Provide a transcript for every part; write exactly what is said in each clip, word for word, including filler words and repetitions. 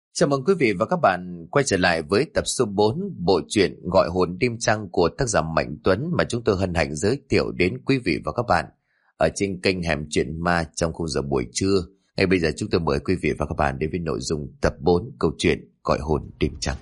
Chào mừng quý vị và các bạn quay trở lại với tập số bốn bộ truyện Gọi hồn đêm trăng của tác giả Mạnh Tuấn mà chúng tôi hân hạnh giới thiệu đến quý vị và các bạn ở trên kênh Hẻm Truyện Ma trong khung giờ buổi trưa. Ngay bây giờ chúng tôi mời quý vị và các bạn đến với nội dung tập bốn câu chuyện Gọi hồn đêm trăng.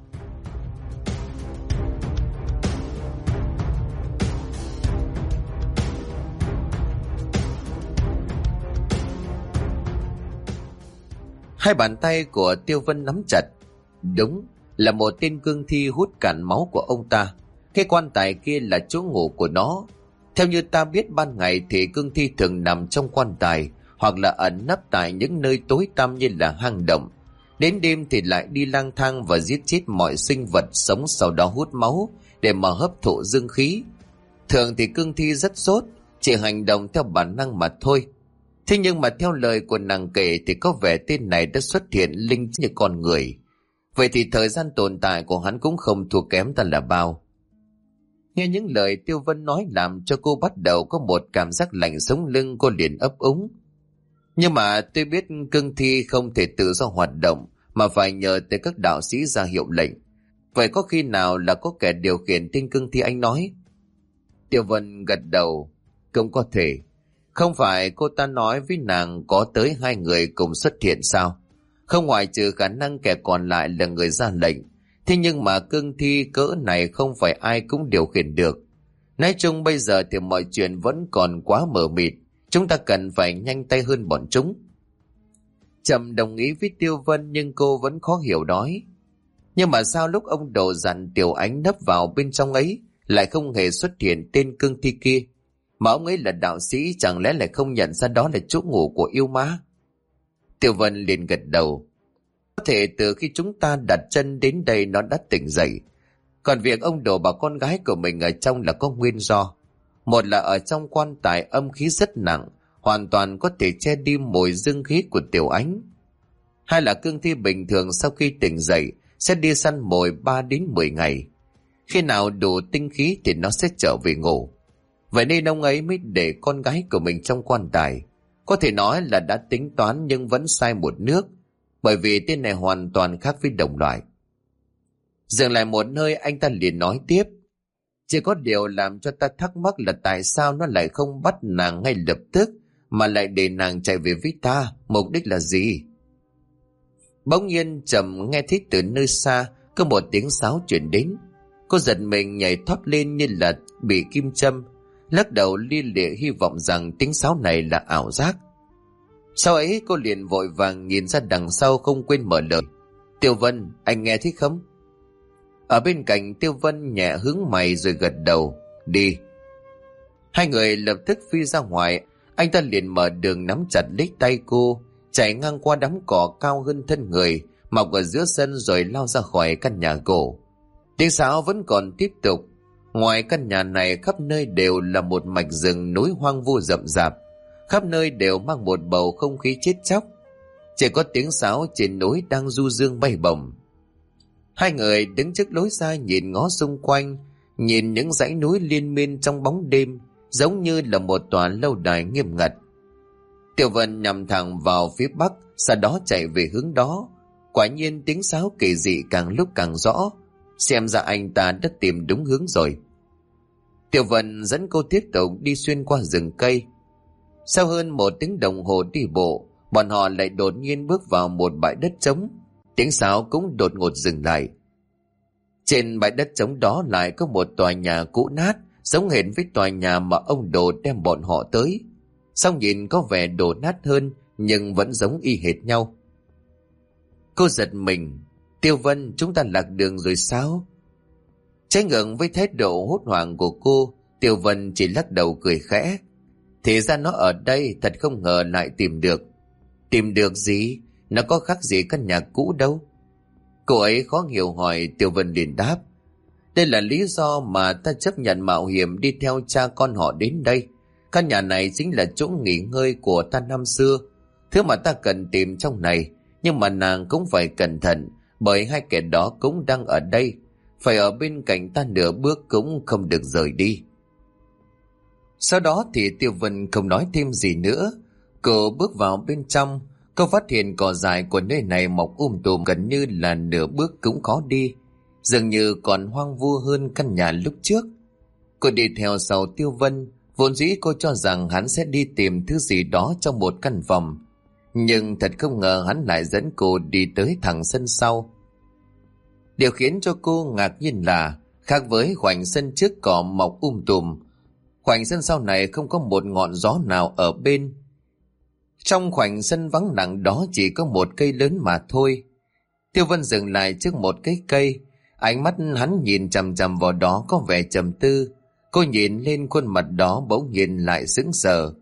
Hai bàn tay của Tiêu Vân nắm chặt. Đúng là một tên cương thi hút cạn máu của ông ta. Cái quan tài kia là chỗ ngủ của nó. Theo như ta biết, ban ngày thì cương thi thường nằm trong quan tài hoặc là ẩn nấp tại những nơi tối tăm như là hang động. Đến đêm thì lại đi lang thang và giết chết mọi sinh vật sống, sau đó hút máu để mà hấp thụ dương khí. Thường thì cương thi rất dốt, chỉ hành động theo bản năng mà thôi. Thế nhưng mà theo lời của nàng kể thì có vẻ tên này đã xuất hiện linh như con người. Vậy thì thời gian tồn tại của hắn cũng không thua kém ta là bao. Nghe những lời Tiêu Vân nói làm cho cô bắt đầu có một cảm giác lạnh sống lưng, cô liền ấp úng. Nhưng mà tôi biết cương thi không thể tự do hoạt động mà phải nhờ tới các đạo sĩ ra hiệu lệnh. Vậy có khi nào là có kẻ điều khiển tên cương thi anh nói? Tiêu Vân gật đầu. Cũng có thể. Không phải cô ta nói với nàng có tới hai người cùng xuất hiện sao? Không ngoại trừ khả năng kẻ còn lại là người ra lệnh. Thế nhưng mà cương thi cỡ này không phải ai cũng điều khiển được. Nói chung bây giờ thì mọi chuyện vẫn còn quá mờ mịt. Chúng ta cần phải nhanh tay hơn bọn chúng. Trầm đồng ý với Tiêu Vân nhưng cô vẫn khó hiểu nói. Nhưng mà sao lúc ông Đồ dặn Tiểu Ánh nấp vào bên trong ấy lại không hề xuất hiện tên cương thi kia? Mà ông ấy là đạo sĩ, chẳng lẽ lại không nhận ra đó là chỗ ngủ của yêu ma? Tiêu Vân liền gật đầu. Có thể từ khi chúng ta đặt chân đến đây nó đã tỉnh dậy. Còn việc ông Đồ bảo con gái của mình ở trong là có nguyên do. Một là ở trong quan tài âm khí rất nặng, hoàn toàn có thể che đi mùi dương khí của Tiểu Ánh. Hai là cương thi bình thường sau khi tỉnh dậy sẽ đi săn mồi ba đến mười ngày. Khi nào đủ tinh khí thì nó sẽ trở về ngủ. Vậy nên ông ấy mới để con gái của mình trong quan tài. Có thể nói là đã tính toán nhưng vẫn sai một nước, bởi vì tên này hoàn toàn khác với đồng loại. Dừng lại một nơi, anh ta liền nói tiếp. Chỉ có điều làm cho ta thắc mắc là tại sao nó lại không bắt nàng ngay lập tức, mà lại để nàng chạy về với ta, mục đích là gì? Bỗng nhiên Trầm nghe thấy từ nơi xa có một tiếng sáo chuyển đến. Cô giật mình nhảy thoát lên như là bị kim châm, lắc đầu li lịa hy vọng rằng tiếng sáo này là ảo giác. Sau ấy cô liền vội vàng nhìn ra đằng sau, không quên mở lời. Tiêu Vân, anh nghe thấy không? Ở bên cạnh Tiêu Vân nhẹ hướng mày rồi gật đầu. Đi. Hai người lập tức phi ra ngoài. Anh ta liền mở đường nắm chặt lấy tay cô, chạy ngang qua đám cỏ cao hơn thân người mọc ở giữa sân rồi lao ra khỏi căn nhà cổ. Tiếng sáo vẫn còn tiếp tục. Ngoài căn nhà này khắp nơi đều là một mạch rừng núi hoang vu rậm rạp, khắp nơi đều mang một bầu không khí chết chóc. Chỉ có tiếng sáo trên núi đang du dương bay bổng. Hai người đứng trước lối ra nhìn ngó xung quanh, nhìn những dãy núi liên miên trong bóng đêm, giống như là một tòa lâu đài nghiêm ngặt. Tiểu Vân nhằm thẳng vào phía bắc, sau đó chạy về hướng đó. Quả nhiên tiếng sáo kỳ dị càng lúc càng rõ, xem ra anh ta đã tìm đúng hướng rồi. Tiểu Vân dẫn cô tiếp tục đi xuyên qua rừng cây. Sau hơn một tiếng đồng hồ đi bộ, bọn họ lại đột nhiên bước vào một bãi đất trống. Tiếng sáo cũng đột ngột dừng lại. Trên bãi đất trống đó lại có một tòa nhà cũ nát, giống hệt với tòa nhà mà ông Đồ đem bọn họ tới. Song nhìn có vẻ đổ nát hơn, nhưng vẫn giống y hệt nhau. Cô giật mình. Tiêu Vân, chúng ta lạc đường rồi sao? Trái ngược với thái độ hốt hoảng của cô, Tiêu Vân chỉ lắc đầu cười khẽ. Thì ra nó ở đây, thật không ngờ lại tìm được. Tìm được gì? Nó có khác gì căn nhà cũ đâu. Cô ấy khó hiểu hỏi. Tiêu Vân liền đáp. Đây là lý do mà ta chấp nhận mạo hiểm đi theo cha con họ đến đây. Căn nhà này chính là chỗ nghỉ ngơi của ta năm xưa. Thứ mà ta cần tìm trong này. Nhưng mà nàng cũng phải cẩn thận, bởi hai kẻ đó cũng đang ở đây. Phải ở bên cạnh ta nửa bước cũng không được rời đi. Sau đó thì Tiêu Vân không nói thêm gì nữa. Cô bước vào bên trong. Cô phát hiện cỏ dại của nơi này mọc um tùm, gần như là nửa bước cũng khó đi, dường như còn hoang vu hơn căn nhà lúc trước. Cô đi theo sau Tiêu Vân, vốn dĩ cô cho rằng hắn sẽ đi tìm thứ gì đó trong một căn phòng, nhưng thật không ngờ hắn lại dẫn cô đi tới thẳng sân sau. Điều khiến cho cô ngạc nhiên là, khác với khoảnh sân trước cỏ mọc um tùm, khoảnh sân sau này không có một ngọn gió nào ở bên. Trong khoảnh sân vắng lặng đó chỉ có một cây lớn mà thôi. Tiêu Vân dừng lại trước một cái cây, ánh mắt hắn nhìn chằm chằm vào đó có vẻ trầm tư. Cô nhìn lên khuôn mặt đó bỗng nhiên lại sững sờ.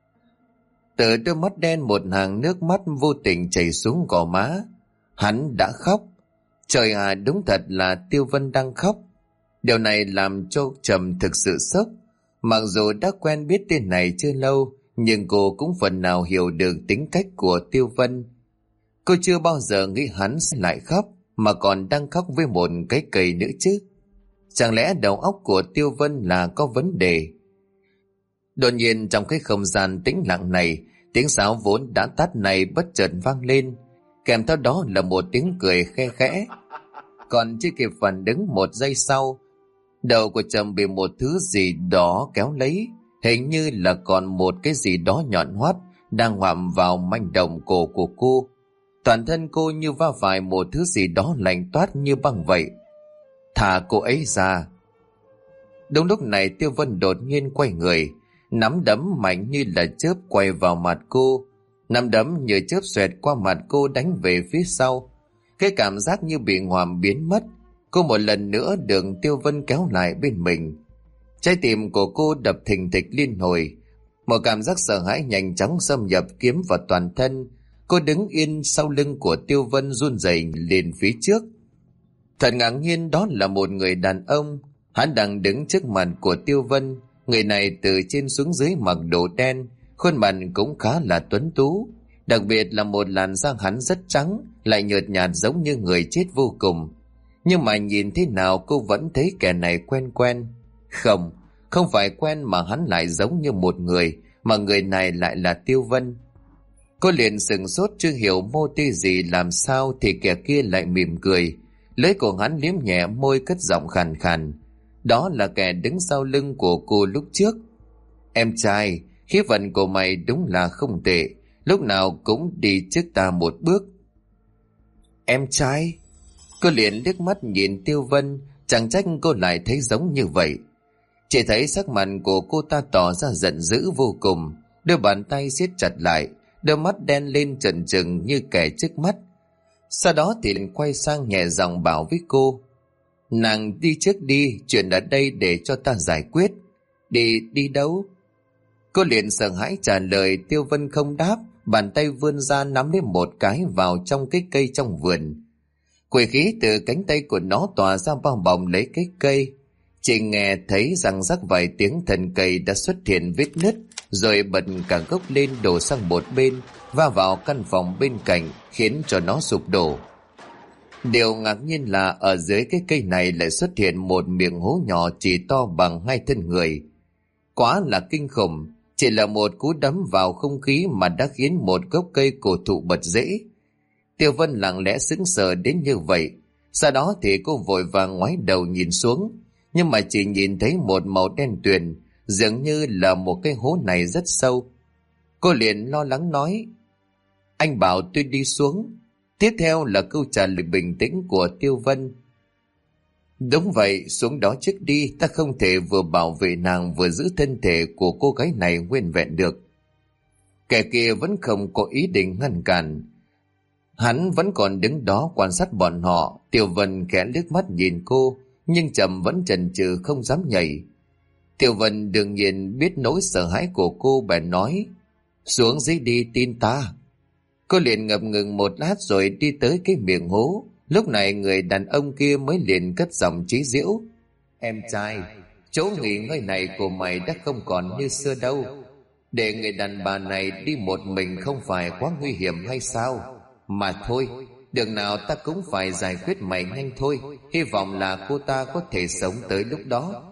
Từ đôi mắt đen một hàng nước mắt vô tình chảy xuống gò má. Hắn đã khóc. Trời à, đúng thật là Tiêu Vân đang khóc. Điều này làm cho Trầm thực sự sốc. Mặc dù đã quen biết tên này chưa lâu, nhưng cô cũng phần nào hiểu được tính cách của Tiêu Vân. Cô chưa bao giờ nghĩ hắn sẽ lại khóc, mà còn đang khóc với một cái cây nữa chứ. Chẳng lẽ đầu óc của Tiêu Vân là có vấn đề? Đột nhiên trong cái không gian tĩnh lặng này, tiếng sáo vốn đã tắt này bất chợt vang lên, kèm theo đó là một tiếng cười khe khẽ. Còn chưa kịp phản ứng một giây sau, đầu của Trầm bị một thứ gì đó kéo lấy, hình như là còn một cái gì đó nhọn hoắt đang ngoạm vào manh động cổ của cô. Toàn thân cô như va phải một thứ gì đó lạnh toát như băng vậy. Thả cô ấy ra. Đúng lúc này Tiêu Vân đột nhiên quay người, nắm đấm mạnh như là chớp quay vào mặt cô. Nắm đấm như chớp xoẹt qua mặt cô đánh về phía sau. Cái cảm giác như bị ngoạm biến mất. Cô một lần nữa được Tiêu Vân kéo lại bên mình. Trái tim của cô đập thình thịch liên hồi. Một cảm giác sợ hãi nhanh chóng xâm nhập kiếm vào toàn thân. Cô đứng yên sau lưng của Tiêu Vân run rẩy lên phía trước. Thật ngạc nhiên, đó là một người đàn ông. Hắn đang đứng trước mặt của Tiêu Vân. Người này từ trên xuống dưới mặc đồ đen, khuôn mặt cũng khá là tuấn tú. Đặc biệt là một làn da hắn rất trắng, lại nhợt nhạt giống như người chết vô cùng. Nhưng mà nhìn thế nào cô vẫn thấy kẻ này quen quen. Không, không phải quen mà hắn lại giống như một người, mà người này lại là Tiêu Vân. Cô liền sửng sốt chưa hiểu mô tê gì làm sao thì kẻ kia lại mỉm cười. Lưỡi của hắn liếm nhẹ môi cất giọng khàn khàn. Đó là kẻ đứng sau lưng của cô lúc trước. Em trai, khí vận của mày đúng là không tệ, lúc nào cũng đi trước ta một bước. Em trai? Cô liền liếc mắt nhìn Tiêu Vân, chẳng trách cô lại thấy giống như vậy. Chỉ thấy sắc mặt của cô ta tỏ ra giận dữ vô cùng, đôi bàn tay siết chặt lại, đôi mắt đen lên trần trừng như kẻ trước mắt. Sau đó thì liền quay sang nhẹ giọng bảo với cô: Nàng đi trước đi, chuyện ở đây để cho ta giải quyết. Đi, đi đâu? Cô liền sợ hãi trả lời. Tiêu Vân không đáp, bàn tay vươn ra nắm lấy một cái vào trong cái cây trong vườn. Quỷ khí từ cánh tay của nó tỏa ra bao bọc lấy cái cây. Chỉ nghe thấy răng rắc vài tiếng, thân cây đã xuất hiện vết nứt, rồi bật cả gốc lên đổ sang một bên, va vào căn phòng bên cạnh, khiến cho nó sụp đổ. Điều ngạc nhiên là ở dưới cái cây này lại xuất hiện một miệng hố nhỏ chỉ to bằng hai thân người. Quá là kinh khủng, chỉ là một cú đấm vào không khí mà đã khiến một gốc cây cổ thụ bật rễ. Tiêu Vân lặng lẽ sững sờ đến như vậy. Sau đó thì cô vội vàng ngoái đầu nhìn xuống, nhưng mà chỉ nhìn thấy một màu đen tuyền, dường như là một cái hố này rất sâu. Cô liền lo lắng nói: Anh bảo tôi đi xuống. Tiếp theo là câu trả lời bình tĩnh của Tiêu Vân: Đúng vậy, xuống đó trước đi, ta không thể vừa bảo vệ nàng vừa giữ thân thể của cô gái này nguyên vẹn được. Kẻ kia vẫn không có ý định ngăn cản. Hắn vẫn còn đứng đó quan sát bọn họ. Tiêu Vân khẽ liếc mắt nhìn cô, nhưng Trầm vẫn chần chừ không dám nhảy. Tiêu Vân đương nhiên biết nỗi sợ hãi của cô, bèn nói: Xuống dưới đi, tin ta. Cô liền ngập ngừng một lát rồi đi tới cái miệng hố. Lúc này người đàn ông kia mới liền cất giọng chế giễu: Em trai, chỗ nghỉ ngơi này của mày đã không còn như xưa đâu. Để người đàn bà này đi một mình không phải quá nguy hiểm hay sao? Mà thôi, đường nào ta cũng phải giải quyết mày nhanh thôi. Hy vọng là cô ta có thể sống tới lúc đó.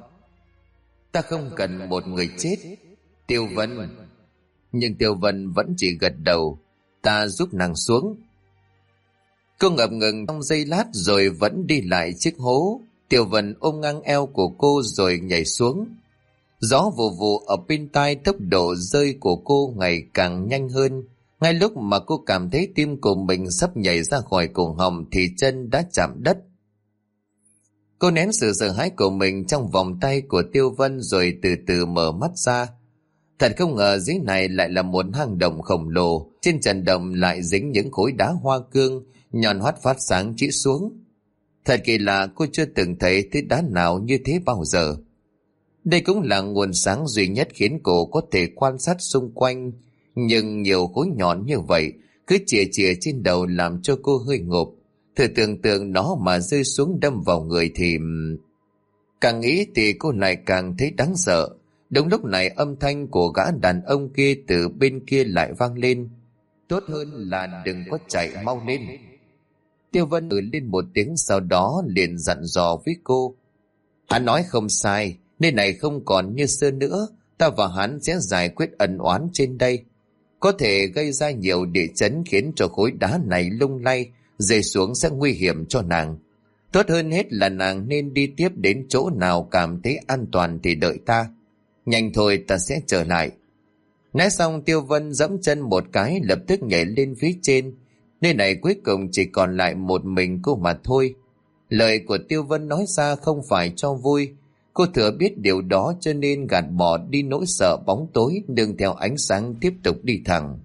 Ta không cần một người chết, Tiêu Vân. Nhưng Tiêu Vân vẫn chỉ gật đầu. ta giúp nàng xuống. Cô ngập ngừng trong giây lát rồi vẫn đi lại chiếc hố. Tiểu Vân ôm ngang eo của cô rồi nhảy xuống. Gió vù vù ở bên tai, tốc độ rơi của cô ngày càng nhanh hơn. Ngay lúc mà cô cảm thấy tim của mình sắp nhảy ra khỏi cổ họng thì chân đã chạm đất. Cô nén sự sợ hãi của mình trong vòng tay của Tiêu Vân rồi từ từ mở mắt ra. Thật không ngờ dưới này lại là một hang động khổng lồ, trên trần động lại dính những khối đá hoa cương, nhọn hoắt phát sáng chĩa xuống. Thật kỳ lạ, cô chưa từng thấy thứ đá nào như thế bao giờ. Đây cũng là nguồn sáng duy nhất khiến cô có thể quan sát xung quanh, nhưng nhiều khối nhọn như vậy cứ chìa chìa trên đầu làm cho cô hơi ngộp. Thử tưởng tượng nó mà rơi xuống đâm vào người thì... Càng nghĩ thì cô lại càng thấy đáng sợ. Đúng lúc này âm thanh của gã đàn ông kia từ bên kia lại vang lên. Tốt hơn là đừng có chạy, mau lên. Tiêu Vân ừ lên một tiếng, sau đó liền dặn dò với cô. Hắn nói không sai, nơi này không còn như xưa nữa. Ta và hắn sẽ giải quyết ân oán trên đây. Có thể gây ra nhiều địa chấn khiến cho khối đá này lung lay, rơi xuống sẽ nguy hiểm cho nàng. Tốt hơn hết là nàng nên đi tiếp đến chỗ nào cảm thấy an toàn thì đợi ta. Nhanh thôi, ta sẽ trở lại. Nói xong Tiêu Vân giẫm chân một cái, lập tức nhảy lên phía trên. Nơi này cuối cùng chỉ còn lại một mình cô mà thôi. Lời của Tiêu Vân nói ra không phải cho vui. Cô thừa biết điều đó cho nên gạt bỏ đi nỗi sợ bóng tối, nương theo ánh sáng tiếp tục đi thẳng.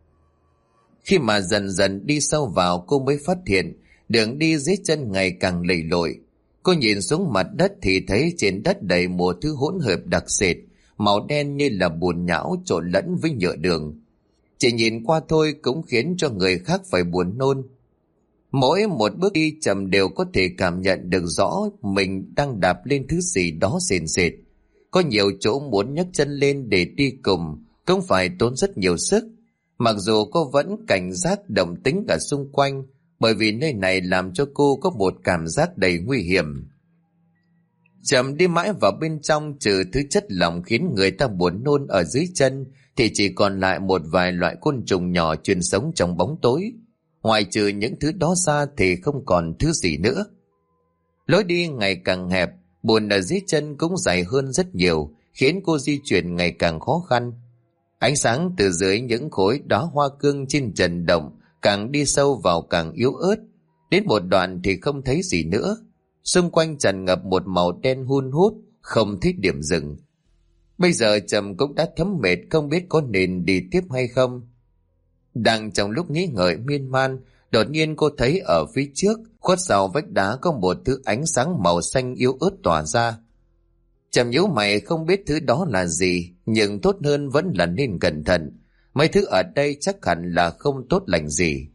Khi mà dần dần đi sâu vào, cô mới phát hiện đường đi dưới chân ngày càng lầy lội. Cô nhìn xuống mặt đất thì thấy trên đất đầy một thứ hỗn hợp đặc sệt, màu đen như là bùn nhão trộn lẫn với nhựa đường. Chỉ nhìn qua thôi cũng khiến cho người khác phải buồn nôn. Mỗi một bước đi Trầm đều có thể cảm nhận được rõ mình đang đạp lên thứ gì đó sền sệt. Có nhiều chỗ muốn nhấc chân lên để đi cùng cũng phải tốn rất nhiều sức. Mặc dù cô vẫn cảnh giác động tĩnh cả xung quanh, bởi vì nơi này làm cho cô có một cảm giác đầy nguy hiểm. Trầm đi mãi vào bên trong, trừ thứ chất lỏng khiến người ta buồn nôn ở dưới chân thì chỉ còn lại một vài loại côn trùng nhỏ chuyên sống trong bóng tối. Ngoài trừ những thứ đó ra thì không còn thứ gì nữa. Lối đi ngày càng hẹp, bùn ở dưới chân cũng dày hơn rất nhiều, khiến cô di chuyển ngày càng khó khăn. Ánh sáng từ dưới những khối đá hoa cương trên trần động càng đi sâu vào càng yếu ớt. Đến một đoạn thì không thấy gì nữa. Xung quanh tràn ngập một màu đen hun hút, không thấy điểm dừng. Bây giờ Trầm cũng đã thấm mệt, không biết có nên đi tiếp hay không. Đang trong lúc nghĩ ngợi miên man, đột nhiên cô thấy ở phía trước, khuất sau vách đá có một thứ ánh sáng màu xanh yếu ớt tỏa ra. Trầm nhíu mày không biết thứ đó là gì, nhưng tốt hơn vẫn là nên cẩn thận. Mấy thứ ở đây chắc hẳn là không tốt lành gì.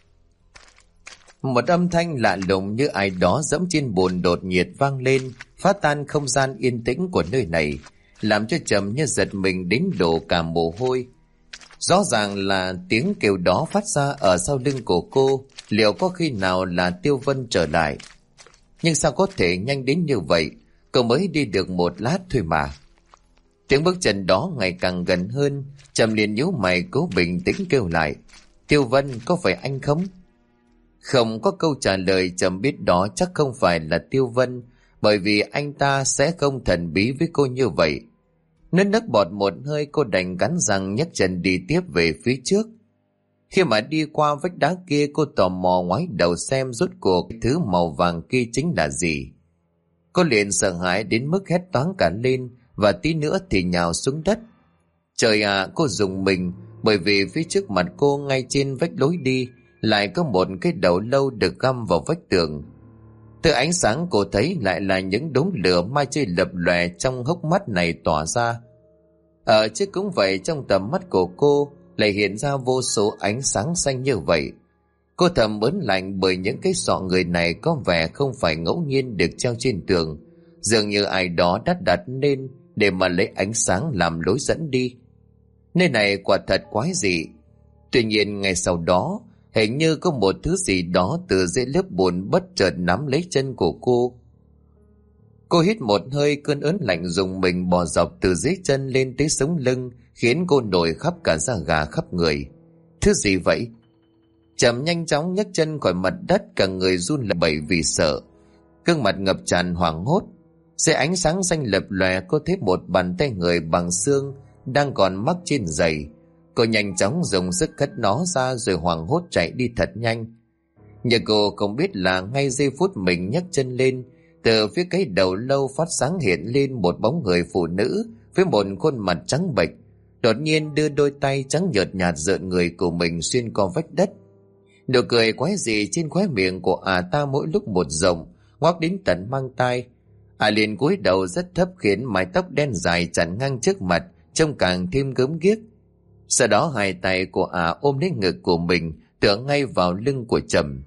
Một âm thanh lạ lùng như ai đó dẫm trên bùn đột nhiệt vang lên, phá tan không gian yên tĩnh của nơi này, làm cho Trầm như giật mình đến đổ cả mồ hôi. Rõ ràng là tiếng kêu đó phát ra ở sau lưng của cô, liệu có khi nào là Tiêu Vân trở lại? Nhưng sao có thể nhanh đến như vậy, cậu mới đi được một lát thôi mà. Tiếng bước chân đó ngày càng gần hơn, Trầm liền nhíu mày cố bình tĩnh kêu lại. Tiêu Vân, có phải anh không? Không có câu trả lời. Trầm biết đó chắc không phải là Tiêu Vân, bởi vì anh ta sẽ không thần bí với cô như vậy. Nứt nước bọt một hơi, cô đành cắn răng nhấc chân đi tiếp về phía trước. Khi mà đi qua vách đá kia, cô tò mò ngoái đầu xem rốt cuộc thứ màu vàng kia chính là gì. Cô liền sợ hãi đến mức hét toáng cả lên, và tí nữa thì nhào xuống đất. Trời à, cô rùng mình, bởi vì phía trước mặt cô ngay trên vách lối đi lại có một cái đầu lâu được găm vào vách tường. Từ ánh sáng cô thấy lại là những đốm lửa mai chơi lập lòe trong hốc mắt này tỏa ra. Ở trước cũng vậy, trong tầm mắt của cô lại hiện ra vô số ánh sáng xanh như vậy. Cô thầm ớn lạnh bởi những cái sọ người này có vẻ không phải ngẫu nhiên được treo trên tường, dường như ai đó đã đặt nên để mà lấy ánh sáng làm lối dẫn đi. Nơi này quả thật quái dị. Tuy nhiên ngay sau đó, hình như có một thứ gì đó từ dưới lớp bùn bất chợt nắm lấy chân của cô. Cô hít một hơi, cơn ớn lạnh dùng mình bò dọc từ dưới chân lên tới sống lưng, khiến cô nổi khắp cả da gà khắp người. Thứ gì vậy? Trầm nhanh chóng nhấc chân khỏi mặt đất, cả người run lẩy bẩy vì sợ, gương mặt ngập tràn hoảng hốt. Dưới ánh sáng xanh lập lòe, cô thấy một bàn tay người bằng xương đang còn mắc trên giày. Cô nhanh chóng dùng sức cất nó ra rồi hoảng hốt chạy đi thật nhanh. Nhưng cô không biết là ngay giây phút mình nhấc chân lên, từ phía cái đầu lâu phát sáng hiện lên một bóng người phụ nữ với một khuôn mặt trắng bệch, đột nhiên đưa đôi tay trắng nhợt nhạt rợn người của mình xuyên qua vách đất. Nụ cười quái dị trên khóe miệng của ả ta mỗi lúc một rộng, ngoác đến tận mang tai. Ả liền cúi đầu rất thấp khiến mái tóc đen dài chặn ngang trước mặt trông càng thêm gớm ghiếc. Sau đó hai tay của ả ôm lấy ngực của mình, tựa ngay vào lưng của Trầm.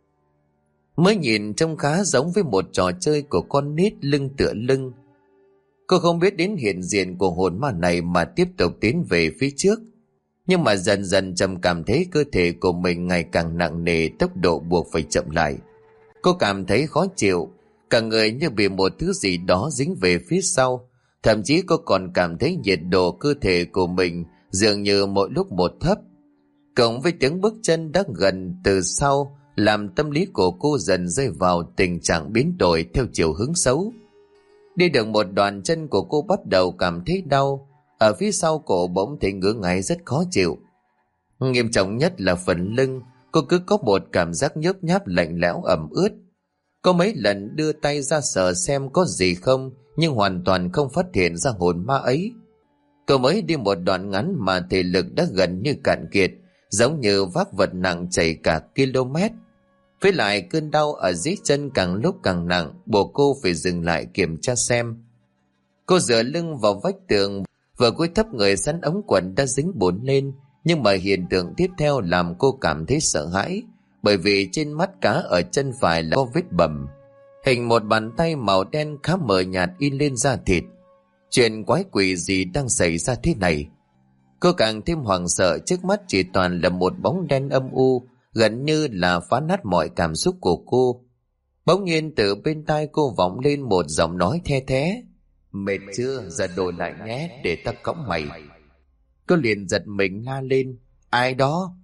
Mới nhìn trông khá giống với một trò chơi của con nít lưng tựa lưng. Cô không biết đến hiện diện của hồn ma này mà tiếp tục tiến về phía trước. Nhưng mà dần dần Trầm cảm thấy cơ thể của mình ngày càng nặng nề, tốc độ buộc phải chậm lại. Cô cảm thấy khó chịu, cả người như bị một thứ gì đó dính về phía sau. Thậm chí cô còn cảm thấy nhiệt độ cơ thể của mình dường như mỗi lúc một thấp. Cộng với tiếng bước chân đã gần từ sau, làm tâm lý của cô dần rơi vào tình trạng biến đổi theo chiều hướng xấu. Đi được một đoạn, chân của cô bắt đầu cảm thấy đau. Ở phía sau cổ bỗng thấy ngứa ngáy rất khó chịu. Nghiêm trọng nhất là phần lưng, cô cứ có một cảm giác nhớp nháp lạnh lẽo ẩm ướt. Có mấy lần đưa tay ra sờ xem có gì không, nhưng hoàn toàn không phát hiện ra hồn ma ấy. Cô mới đi một đoạn ngắn mà thể lực đã gần như cạn kiệt, giống như vác vật nặng chạy cả km. Với lại cơn đau ở dưới chân càng lúc càng nặng, buộc cô phải dừng lại kiểm tra xem. Cô dựa lưng vào vách tường, vừa cúi thấp người sắn ống quần đã dính bùn lên. Nhưng mà hiện tượng tiếp theo làm cô cảm thấy sợ hãi, bởi vì trên mắt cá ở chân phải là có vết bầm, hình một bàn tay màu đen khá mờ nhạt in lên da thịt. Chuyện quái quỷ gì đang xảy ra thế này? Cô càng thêm hoảng sợ, trước mắt chỉ toàn là một bóng đen âm u, gần như là phá nát mọi cảm xúc của cô. Bỗng nhiên từ bên tai cô vọng lên một giọng nói the thé: "Mệt chưa? Giờ đổi lại nhé, để ta cõng mày." Cô liền giật mình la lên: "Ai đó?"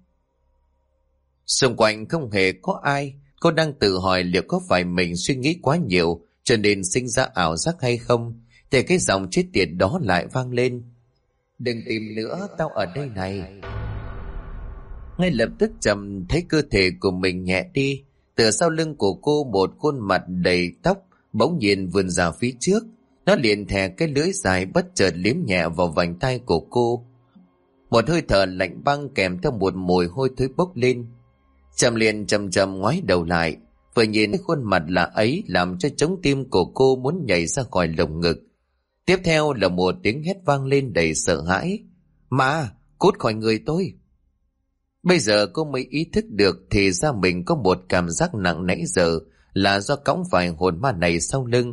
Xung quanh không hề có ai. Cô đang tự hỏi liệu có phải mình suy nghĩ quá nhiều cho nên sinh ra ảo giác hay không, thì cái giọng chết tiệt đó lại vang lên: "Đừng tìm nữa, tao ở đây này." Ngay lập tức Trầm thấy cơ thể của mình nhẹ đi. Từ sau lưng của cô, một khuôn mặt đầy tóc bỗng nhiên vươn ra phía trước. Nó liền thè cái lưỡi dài bất chợt liếm nhẹ vào vành tay của cô. Một hơi thở lạnh băng kèm theo một mùi hôi thối bốc lên. Trầm liền chầm chầm ngoái đầu lại, vừa nhìn cái khuôn mặt lạ ấy làm cho trống tim của cô muốn nhảy ra khỏi lồng ngực. Tiếp theo là một tiếng hét vang lên đầy sợ hãi: "Ma, cút khỏi người tôi!" Bây giờ cô mới ý thức được thì ra mình có một cảm giác nặng nãy giờ là do cõng phải hồn ma này sau lưng.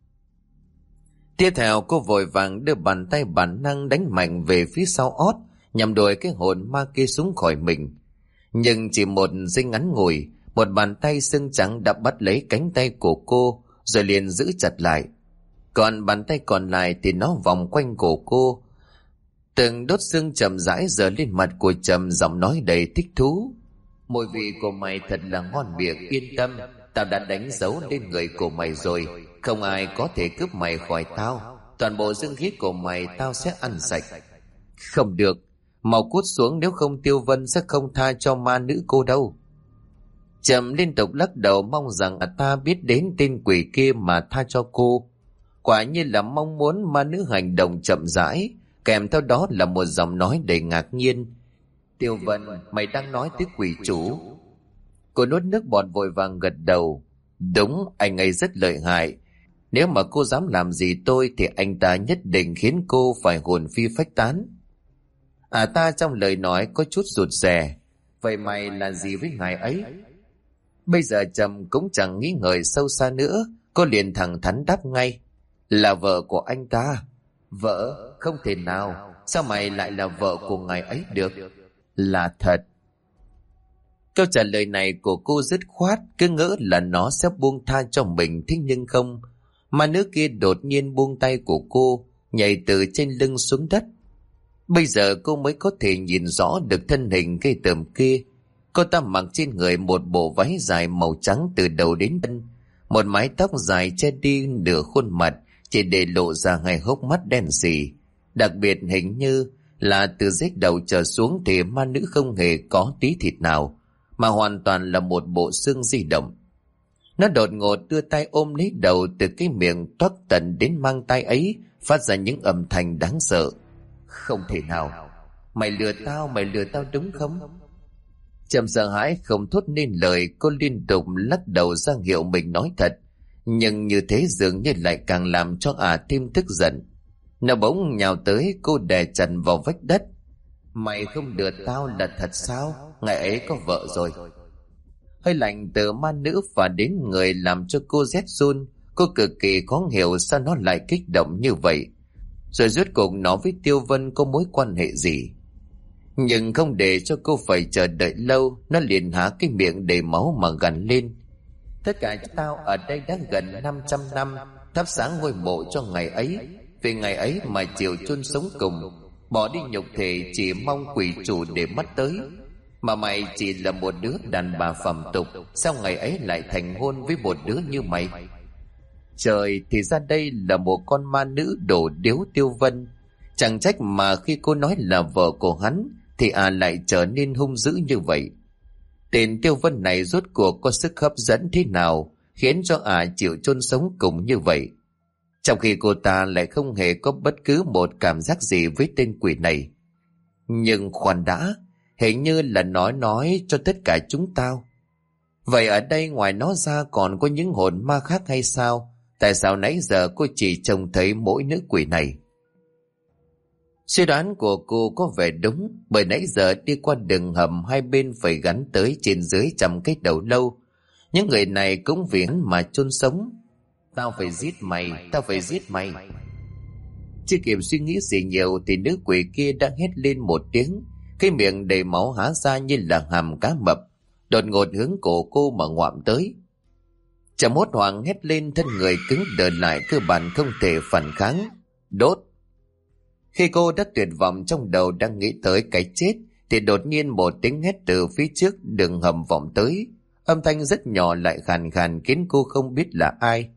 Tiếp theo cô vội vàng đưa bàn tay bản năng đánh mạnh về phía sau ót, nhằm đuổi cái hồn ma kia xuống khỏi mình. Nhưng chỉ một giây ngắn ngủi, một bàn tay xương trắng đã bắt lấy cánh tay của cô rồi liền giữ chặt lại. Còn bàn tay còn lại thì nó vòng quanh cổ cô. Từng đốt xương chậm rãi giở lên mặt của Trầm, giọng nói đầy thích thú: "Mùi vị của mày thật là ngon miệng, yên tâm, tao đã đánh dấu lên người của mày rồi, không ai có thể cướp mày khỏi tao. Toàn bộ xương huyết của mày tao sẽ ăn sạch." "Không được, mau cút xuống, nếu không Tiêu Vân sẽ không tha cho ma nữ cô đâu." Trầm liên tục lắc đầu, mong rằng ta biết đến tên quỷ kia mà tha cho cô. Quả nhiên là mong muốn ma nữ hành động chậm rãi, kèm theo đó là một giọng nói đầy ngạc nhiên: "Tiêu Vân, mày đang nói tới quỷ chủ?" Cô nuốt nước bọt vội vàng gật đầu: "Đúng, anh ấy rất lợi hại. Nếu mà cô dám làm gì tôi thì anh ta nhất định khiến cô phải hồn phi phách tán." À ta trong lời nói có chút rụt rè: "Vậy mày là gì với ngài ấy?" Bây giờ Trầm cũng chẳng nghĩ ngợi sâu xa nữa, cô liền thẳng thắn đáp ngay: "Là vợ của anh ta." "Vợ? Không thể nào, sao mày lại là vợ của ngài ấy được?" "Là thật." Câu trả lời này của cô dứt khoát, cứ ngỡ là nó sẽ buông tha cho mình, thế nhưng không. Mà nữ kia đột nhiên buông tay của cô, nhảy từ trên lưng xuống đất. Bây giờ cô mới có thể nhìn rõ được thân hình gây tởm kia. Cô ta mặc trên người một bộ váy dài màu trắng từ đầu đến chân, một mái tóc dài che đi nửa khuôn mặt, chỉ để lộ ra hai hốc mắt đen sì. Đặc biệt hình như là từ rết đầu trở xuống thì ma nữ không hề có tí thịt nào, mà hoàn toàn là một bộ xương di động. Nó đột ngột đưa tay ôm lấy đầu, từ cái miệng toát tận đến mang tay ấy phát ra những âm thanh đáng sợ. Không thể nào, mày lừa tao, mày lừa tao đúng không? Trầm sợ hãi không thốt nên lời, cô liên tục lắc đầu ra hiệu mình nói thật, nhưng như thế dường như lại càng làm cho ả thêm tức giận. Nó bỗng nhào tới, cô đè chặt vào vách đất. Mày không lừa tao là thật sao? Ngày ấy có vợ rồi. Hơi lạnh từ ma nữ phả đến người làm cho cô rét run. Cô cực kỳ khó hiểu sao nó lại kích động như vậy. Rồi rốt cuộc nó với Tiêu Vân có mối quan hệ gì? Nhưng không để cho cô phải chờ đợi lâu, nó liền há cái miệng đầy máu mà gằn lên. Tất cả chúng tao ở đây đã gần năm trăm năm thắp sáng ngôi mộ cho ngày ấy, vì ngày ấy mà chịu chôn sống cùng, bỏ đi nhục thể chỉ mong quỷ chủ để mắt tới. Mà mày chỉ là một đứa đàn bà phàm tục, sao ngày ấy lại thành hôn với một đứa như mày? Trời, thì ra đây là một con ma nữ đổ điếu Tiêu Vân. Chẳng trách mà khi cô nói là vợ của hắn thì à lại trở nên hung dữ như vậy. Tên Tiêu Vân này rốt cuộc có sức hấp dẫn thế nào khiến cho à chịu chôn sống cùng như vậy, trong khi cô ta lại không hề có bất cứ một cảm giác gì với tên quỷ này. Nhưng khoan đã, hình như là nói nói cho tất cả chúng tao. Vậy ở đây ngoài nó ra còn có những hồn ma khác hay sao? Tại sao nãy giờ cô chỉ trông thấy mỗi nữ quỷ này? Suy đoán của cô có vẻ đúng, bởi nãy giờ đi qua đường hầm hai bên phải gắn tới trên dưới trăm cái đầu lâu. Những người này cũng vì hắn mà chôn sống. Tao phải giết mày, tao phải giết mày. Chưa kịp suy nghĩ gì nhiều thì nữ quỷ kia đã hét lên một tiếng, cái miệng đầy máu há ra như là hàm cá mập, đột ngột hướng cổ cô mà ngoạm tới. Chậm hốt hoảng hét lên, thân người cứng đờ lại, cơ bản không thể phản kháng. Đốt. Khi cô đã tuyệt vọng trong đầu đang nghĩ tới cái chết thì đột nhiên một tiếng hét từ phía trước đường hầm vọng tới, âm thanh rất nhỏ lại khàn khàn khiến cô không biết là ai.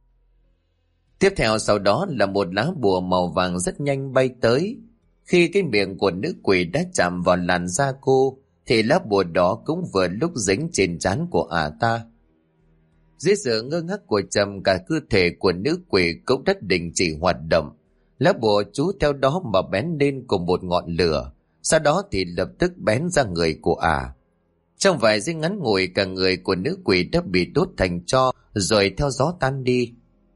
Tiếp theo sau đó là một lá bùa màu vàng rất nhanh bay tới. Khi cái miệng của nữ quỷ đã chạm vào làn da cô thì lá bùa đó cũng vừa lúc dính trên trán của ả ta. Dưới sự ngơ ngác của Trầm, cả cơ thể của nữ quỷ cũng đã đình chỉ hoạt động. Lá bùa chú theo đó mà bén lên cùng một ngọn lửa, sau đó thì lập tức bén ra người của ả. Trong vài giây ngắn ngủi, cả người của nữ quỷ đã bị đốt thành tro rồi theo gió tan đi.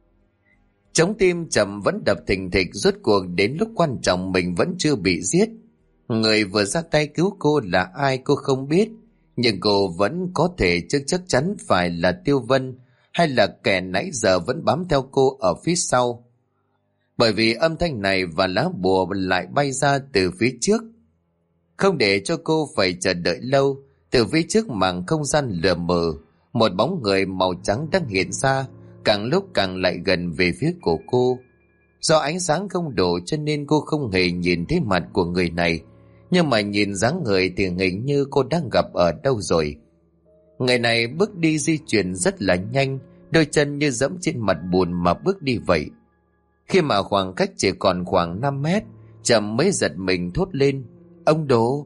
Trống tim Trầm vẫn đập thình thịch, rốt cuộc đến lúc quan trọng mình vẫn chưa bị giết. Người vừa ra tay cứu cô là ai cô không biết, nhưng cô vẫn có thể chắc chắc chắn phải là Tiêu Vân, hay là kẻ nãy giờ vẫn bám theo cô ở phía sau. Bởi vì âm thanh này và lá bùa lại bay ra từ phía trước. Không để cho cô phải chờ đợi lâu, từ phía trước màn không gian lờ mờ, một bóng người màu trắng đang hiện ra, càng lúc càng lại gần về phía của cô. Do ánh sáng không đủ cho nên cô không hề nhìn thấy mặt của người này, nhưng mà nhìn dáng người thì hình như cô đang gặp ở đâu rồi. Người này bước đi di chuyển rất là nhanh, đôi chân như dẫm trên mặt bùn mà bước đi vậy. Khi mà khoảng cách chỉ còn khoảng năm mét, Trầm mới giật mình thốt lên: Ông Đồ!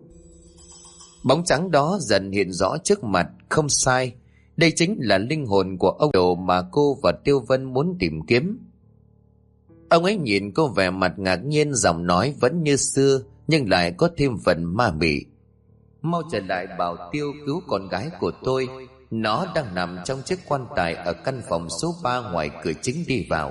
Bóng trắng đó dần hiện rõ trước mặt. Không sai, đây chính là linh hồn của ông Đồ mà cô và Tiêu Vân muốn tìm kiếm. Ông ấy nhìn cô vẻ mặt ngạc nhiên, giọng nói vẫn như xưa nhưng lại có thêm phần ma mị. Mau trở lại bảo Tiêu cứu con gái của tôi, nó đang nằm trong chiếc quan tài ở căn phòng số ba ngoài cửa chính đi vào.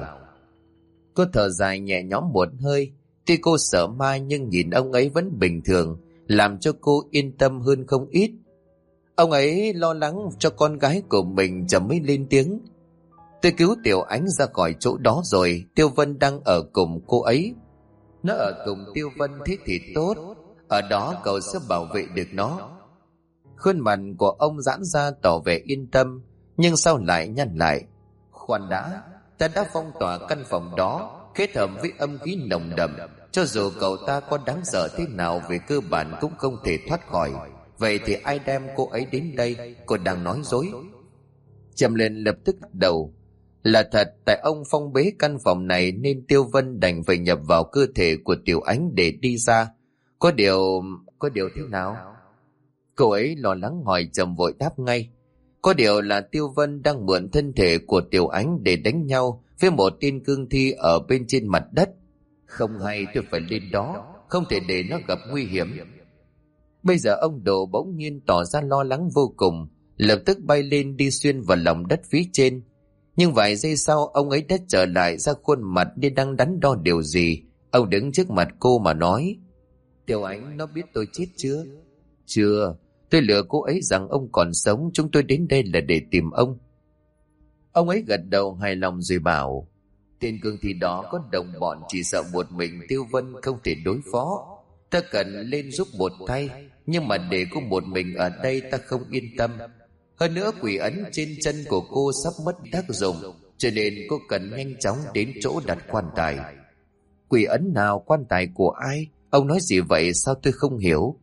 Cô thở dài nhẹ nhõm một hơi. Tuy cô sợ ma nhưng nhìn ông ấy vẫn bình thường, làm cho cô yên tâm hơn không ít. Ông ấy lo lắng cho con gái của mình, Trầm mới lên tiếng: Tôi cứu Tiểu Ánh ra khỏi chỗ đó rồi, Tiêu Vân đang ở cùng cô ấy. Nó ở cùng Tiêu Vân thế thì tốt, ở đó cậu sẽ bảo vệ được nó. Khuôn mặt của ông giãn ra tỏ vẻ yên tâm, nhưng sau lại nhăn lại: Khoan đã, ta đã phong tỏa căn phòng đó, kết hợp với âm khí nồng đậm, cho dù cậu ta có đáng sợ thế nào về cơ bản cũng không thể thoát khỏi. Vậy thì ai đem cô ấy đến đây? Cô đang nói dối. Trầm liền lập tức lắc đầu. Là thật, tại ông phong bế căn phòng này nên Tiêu Vân đành phải nhập vào cơ thể của Tiểu Ánh để đi ra. Có điều... có điều thế nào? Cô ấy lo lắng hỏi. Trầm vội đáp ngay. Có điều là Tiêu Vân đang mượn thân thể của Tiểu Ánh để đánh nhau với một tên cương thi ở bên trên mặt đất. Không hay, tôi phải lên đó, không thể để nó gặp nguy hiểm. Bây giờ ông Đồ bỗng nhiên tỏ ra lo lắng vô cùng, lập tức bay lên đi xuyên vào lòng đất phía trên. Nhưng vài giây sau ông ấy đã trở lại ra khuôn mặt như đang đắn đo điều gì. Ông đứng trước mặt cô mà nói: Tiểu Ánh nó biết tôi chết chưa? Chưa. Tôi lừa cô ấy rằng ông còn sống. Chúng tôi đến đây là để tìm ông. Ông ấy gật đầu hài lòng rồi bảo: Tên cương thi đó có đồng bọn, chỉ sợ một mình Tiêu Vân không thể đối phó. Ta cần lên giúp một tay, nhưng mà để cô một mình ở đây ta không yên tâm. Hơn nữa quỷ ấn trên chân của cô sắp mất tác dụng, cho nên cô cần nhanh chóng đến chỗ đặt quan tài. Quỷ ấn nào? Quan tài của ai? Ông nói gì vậy? Sao tôi không hiểu?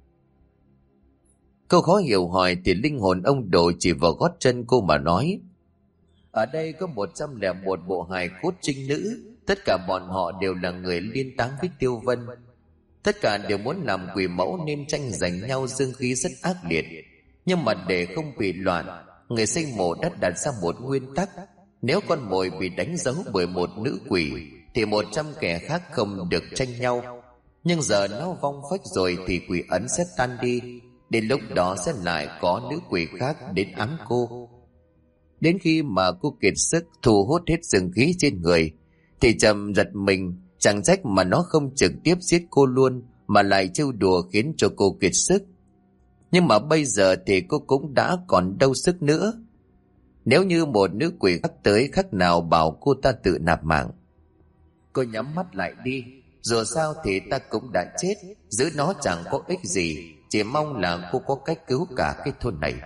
Cô khó hiểu hỏi thì linh hồn ông Đồ chỉ vào gót chân cô mà nói: Ở đây có một trăm lẻ một bộ hài cốt trinh nữ. Tất cả bọn họ đều là người liên táng với Tiêu Vân. Tất cả đều muốn làm quỷ mẫu nên tranh giành nhau, dương khí rất ác liệt. Nhưng mà để không bị loạn, người sinh mộ đã đặt ra một nguyên tắc: nếu con mồi bị đánh dấu bởi một nữ quỷ thì một trăm kẻ khác không được tranh nhau. Nhưng giờ nó vong phách rồi thì quỷ ấn sẽ tan đi. Đến lúc đó sẽ lại có nữ quỷ khác đến ám cô. Đến khi mà cô kiệt sức thu hút hết dương khí trên người thì Trầm giật mình. Chẳng trách mà nó không trực tiếp giết cô luôn, mà lại trêu đùa khiến cho cô kiệt sức. Nhưng mà bây giờ thì cô cũng đã còn đâu sức nữa. Nếu như một nữ quỷ khác tới, khác nào bảo cô ta tự nạp mạng. Cô nhắm mắt lại đi. Dù sao thì ta cũng đã chết, giữ nó chẳng có ích gì. Chỉ mong là cô có cách cứu cả cái thôn này.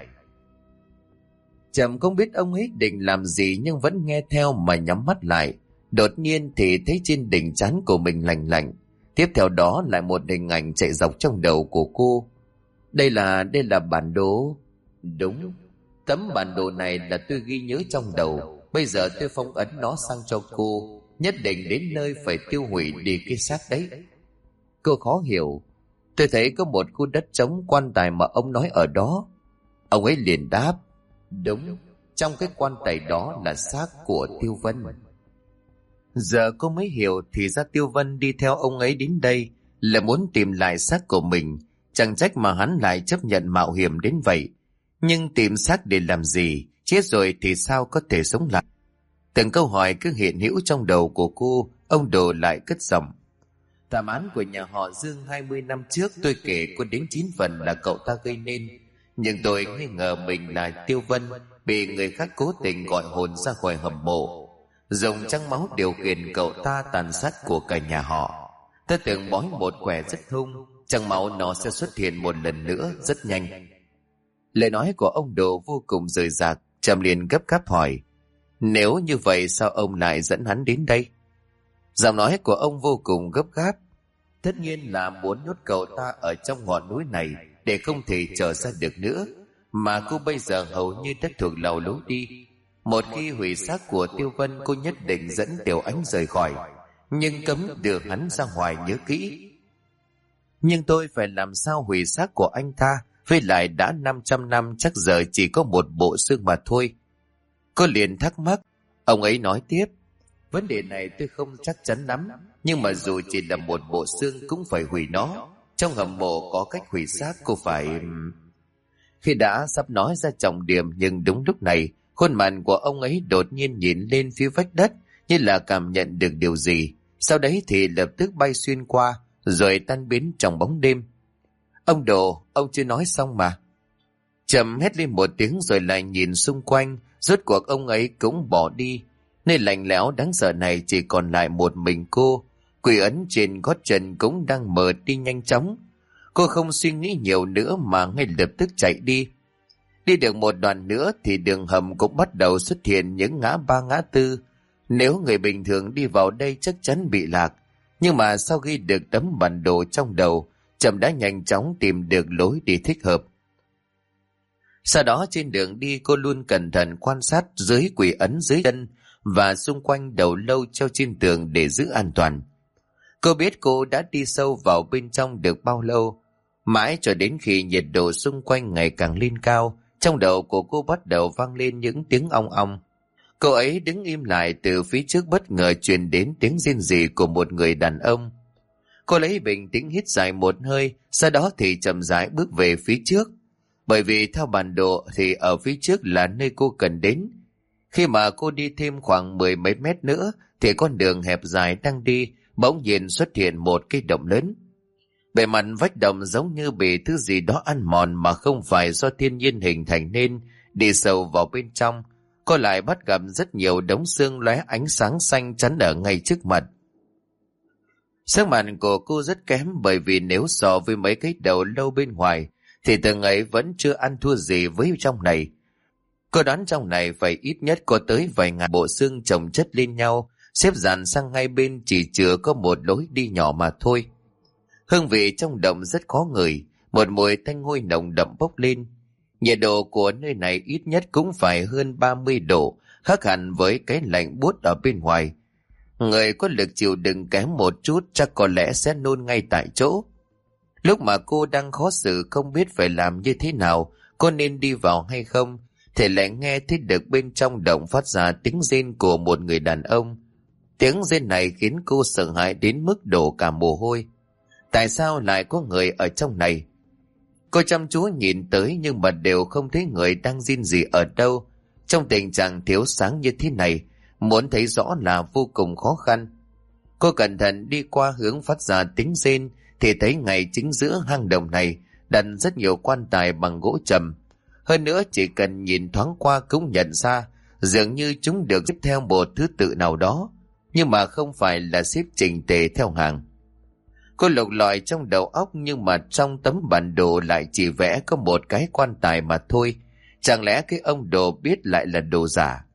Trầm không biết ông ấy định làm gì, nhưng vẫn nghe theo mà nhắm mắt lại. Đột nhiên thì thấy trên đỉnh trán của mình lạnh lạnh. Tiếp theo đó lại một hình ảnh chạy dọc trong đầu của cô. Đây là, đây là bản đồ. Đúng, tấm bản đồ này là tôi ghi nhớ trong đầu. Bây giờ tôi phong ấn nó sang cho cô. Nhất định đến nơi phải tiêu hủy đi cái xác đấy. Cô khó hiểu. Tôi thấy có một khu đất trống, quan tài mà ông nói ở đó. Ông ấy liền đáp: Đúng, trong cái quan tài đó là xác của Tiêu Vân. Giờ cô mới hiểu thì ra Tiêu Vân đi theo ông ấy đến đây là muốn tìm lại xác của mình. Chẳng trách mà hắn lại chấp nhận mạo hiểm đến vậy. Nhưng tìm xác để làm gì? Chết rồi thì sao có thể sống lại? Từng câu hỏi cứ hiện hữu trong đầu của cô. Ông Đồ lại cất giọng: Thảm án của nhà họ Dương hai mươi năm trước tôi kể có đến chín phần là cậu ta gây nên. Nhưng tôi nghi ngờ mình là Tiêu Vân, bị người khác cố tình gọi hồn ra khỏi hầm mộ, dùng trăng máu điều khiển cậu ta tàn sát của cả nhà họ. Ta tưởng bói một quẻ rất hung, trăng máu nó sẽ xuất hiện một lần nữa rất nhanh. Lời nói của ông Đồ vô cùng rời rạc. Trầm liền gấp gáp hỏi: Nếu như vậy sao ông lại dẫn hắn đến đây? Giọng nói của ông vô cùng gấp gáp. Tất nhiên là muốn nhốt cậu ta ở trong ngọn núi này để không thể trở ra được nữa. Mà cô bây giờ hầu như đã thuộc lầu lối đi. Một khi hủy xác của Tiêu Vân, cô nhất định dẫn Tiểu Ánh rời khỏi, nhưng cấm đưa hắn ra ngoài, nhớ kỹ. Nhưng tôi phải làm sao hủy xác của anh ta? Với lại đã năm trăm năm, chắc giờ chỉ có một bộ xương mà thôi. Cô liền thắc mắc. Ông ấy nói tiếp: Vấn đề này tôi không chắc chắn lắm, nhưng mà dù chỉ là một bộ xương cũng phải hủy nó. Trong hầm mộ có cách hủy xác, cô phải... Khi đã sắp nói ra trọng điểm, nhưng đúng lúc này khuôn mặt của ông ấy đột nhiên nhìn lên phía vách đất, như là cảm nhận được điều gì. Sau đấy thì lập tức bay xuyên qua, rồi tan biến trong bóng đêm. Ông Đồ, ông chưa nói xong mà. Trầm hét lên một tiếng rồi lại nhìn xung quanh. Rốt cuộc ông ấy cũng bỏ đi. Nơi lạnh lẽo đáng sợ này chỉ còn lại một mình cô. Quỷ ấn trên gót chân cũng đang mờ đi nhanh chóng. Cô không suy nghĩ nhiều nữa mà ngay lập tức chạy đi. Đi được một đoạn nữa thì đường hầm cũng bắt đầu xuất hiện những ngã ba ngã tư. Nếu người bình thường đi vào đây chắc chắn bị lạc. Nhưng mà sau khi được tấm bản đồ trong đầu, Trầm đã nhanh chóng tìm được lối đi thích hợp. Sau đó trên đường đi cô luôn cẩn thận quan sát dưới quỷ ấn dưới chân và xung quanh đầu lâu treo trên tường để giữ an toàn. Cô biết cô đã đi sâu vào bên trong được bao lâu, mãi cho đến khi nhiệt độ xung quanh ngày càng lên cao, trong đầu của cô bắt đầu vang lên những tiếng ong ong. Cô ấy đứng im lại, từ phía trước bất ngờ truyền đến tiếng rên rỉ của một người đàn ông. Cô lấy bình tĩnh hít dài một hơi, sau đó thì chậm rãi bước về phía trước. Bởi vì theo bản đồ thì ở phía trước là nơi cô cần đến. Khi mà cô đi thêm khoảng mười mấy mét nữa thì con đường hẹp dài đang đi bỗng nhiên xuất hiện một cái động lớn. Bề mặt vách động giống như bị thứ gì đó ăn mòn mà không phải do thiên nhiên hình thành nên. Đi sâu vào bên trong, cô lại bắt gặp rất nhiều đống xương lóe ánh sáng xanh chắn ở ngay trước mặt. Sắc mặt của cô rất kém, bởi vì nếu so với mấy cái đầu lâu bên ngoài thì từng ấy vẫn chưa ăn thua gì với trong này. Cô đoán trong này phải ít nhất có tới vài ngàn bộ xương chồng chất lên nhau, xếp dàn sang hai bên, chỉ chừa có một lối đi nhỏ mà thôi. Hương vị trong động rất khó ngửi, một mùi tanh hôi nồng đậm bốc lên. Nhiệt độ của nơi này ít nhất cũng phải hơn ba mươi độ, khác hẳn với cái lạnh buốt ở bên ngoài. Người có lực chịu đựng kém một chút chắc có lẽ sẽ nôn ngay tại chỗ. Lúc mà cô đang khó xử không biết phải làm như thế nào, có nên đi vào hay không, thì lại nghe thấy được bên trong động phát ra tiếng rên của một người đàn ông. Tiếng rên này khiến cô sợ hãi đến mức đổ cả mồ hôi. Tại sao lại có người ở trong này? Cô chăm chú nhìn tới nhưng mà đều không thấy người đang rên gì ở đâu. Trong tình trạng thiếu sáng như thế này, muốn thấy rõ là vô cùng khó khăn. Cô cẩn thận đi qua hướng phát ra tiếng rên thì thấy ngay chính giữa hang động này đặt rất nhiều quan tài bằng gỗ trầm. Hơn nữa chỉ cần nhìn thoáng qua cũng nhận ra dường như chúng được xếp theo một thứ tự nào đó, nhưng mà không phải là xếp chỉnh tề theo hàng. Cô lục lọi trong đầu óc nhưng mà trong tấm bản đồ lại chỉ vẽ có một cái quan tài mà thôi. Chẳng lẽ cái ông đồ biết lại là đồ giả?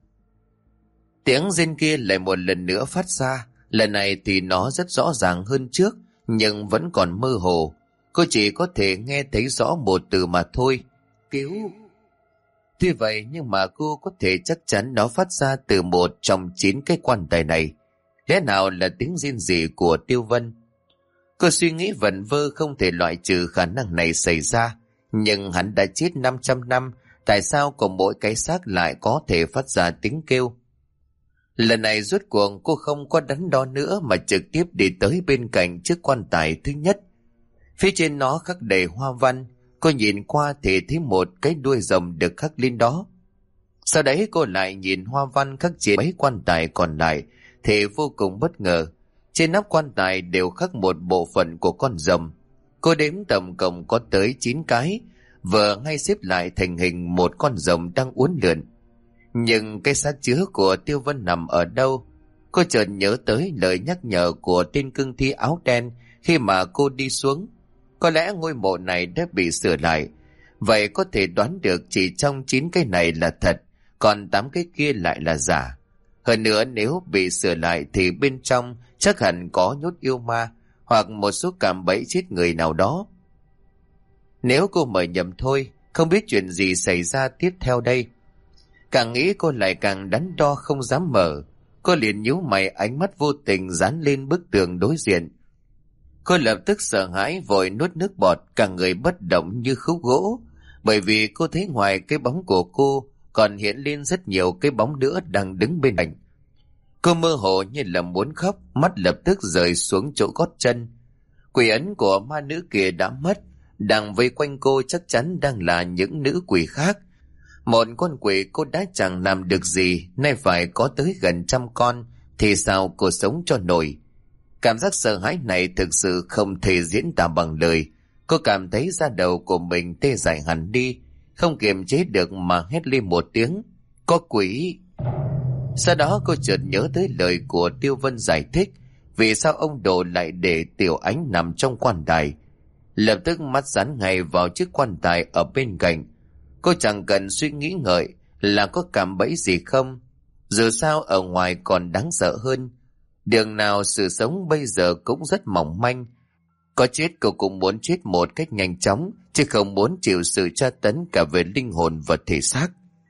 Tiếng rên kia lại một lần nữa phát ra. Lần này thì nó rất rõ ràng hơn trước, nhưng vẫn còn mơ hồ. Cô chỉ có thể nghe thấy rõ một từ mà thôi: cứu. Tuy vậy nhưng mà cô có thể chắc chắn nó phát ra từ một trong chín cái quan tài này. Lẽ nào là tiếng rên rỉ của Tiêu Vân? Cô suy nghĩ vẩn vơ không thể loại trừ khả năng này xảy ra. Nhưng hắn đã chết năm trăm năm, tại sao còn mỗi cái xác lại có thể phát ra tiếng kêu? Lần này rốt cuộc cô không có đắn đo nữa mà trực tiếp đi tới bên cạnh chiếc quan tài thứ nhất. Phía trên nó khắc đầy hoa văn, cô nhìn qua thì thấy một cái đuôi rồng được khắc lên đó. Sau đấy cô lại nhìn hoa văn khắc trên mấy quan tài còn lại thì vô cùng bất ngờ. Trên nắp quan tài đều khắc một bộ phận của con rồng. Cô đếm tổng cộng có tới chín cái, vừa ngay xếp lại thành hình một con rồng đang uốn lượn. Nhưng cái xác chứa của Tiêu Vân nằm ở đâu? Cô chợt nhớ tới lời nhắc nhở của tên cương thi áo đen khi mà cô đi xuống. Có lẽ ngôi mộ này đã bị sửa lại. Vậy có thể đoán được chỉ trong chín cái này là thật, còn tám cái kia lại là giả. Hơn nữa nếu bị sửa lại thì bên trong chắc hẳn có nhốt yêu ma hoặc một số cạm bẫy chết người nào đó. Nếu cô mở nhầm thôi, không biết chuyện gì xảy ra tiếp theo đây. Càng nghĩ cô lại càng đắn đo không dám mở. Cô liền nhíu mày, ánh mắt vô tình dán lên bức tường đối diện. Cô lập tức sợ hãi vội nuốt nước bọt, cả người bất động như khúc gỗ. Bởi vì cô thấy ngoài cái bóng của cô còn hiện lên rất nhiều cái bóng nữa đang đứng bên cạnh. Cô mơ hồ như là muốn khóc, mắt lập tức rời xuống chỗ gót chân. Quỷ ấn của ma nữ kia đã mất, đang vây quanh cô chắc chắn đang là những nữ quỷ khác. Một con quỷ cô đã chẳng làm được gì, nay phải có tới gần trăm con, thì sao cô sống cho nổi? Cảm giác sợ hãi này thực sự không thể diễn tả bằng lời. Cô cảm thấy da đầu của mình tê dại hẳn đi, không kiềm chế được mà hét lên một tiếng: có quỷ! Sau đó cô chợt nhớ tới lời của Tiêu Vân giải thích vì sao ông Đồ lại để Tiểu Ánh nằm trong quan tài. Lập tức mắt dán ngay vào chiếc quan tài ở bên cạnh. Cô chẳng cần suy nghĩ ngợi là có cạm bẫy gì không. Dù sao ở ngoài còn đáng sợ hơn. Đường nào sự sống bây giờ cũng rất mỏng manh. Có chết cô cũng muốn chết một cách nhanh chóng, chứ không muốn chịu sự tra tấn cả về linh hồn và thể xác.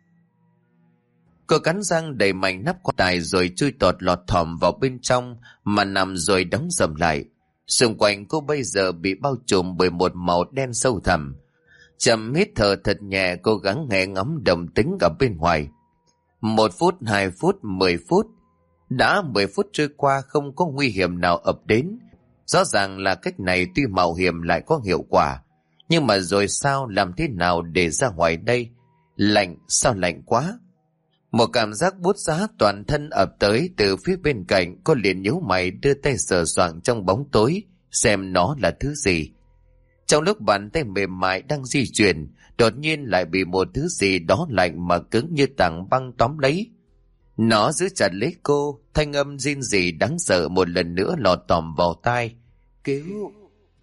Cô cắn răng đẩy mạnh nắp quan tài rồi chui tọt lọt thỏm vào bên trong mà nằm rồi đóng dầm lại. Xung quanh cô bây giờ bị bao trùm bởi một màu đen sâu thẳm. Chậm hít thở thật nhẹ, cố gắng nghe ngóng động tĩnh ở bên ngoài. Một phút, hai phút, mười phút. Đã mười phút trôi qua không có nguy hiểm nào ập đến. Rõ ràng là cách này tuy mạo hiểm lại có hiệu quả. Nhưng mà rồi sao, làm thế nào để ra ngoài đây? Lạnh, sao lạnh quá? Một cảm giác bút giá toàn thân ập tới từ phía bên cạnh. Cô liền nhíu mày đưa tay sờ soạng trong bóng tối xem nó là thứ gì. Trong lúc bàn tay mềm mại đang di chuyển, đột nhiên lại bị một thứ gì đó lạnh mà cứng như tảng băng tóm lấy. Nó giữ chặt lấy cô, thanh âm rên rỉ đáng sợ một lần nữa lọt tòm vào tai. Cứu!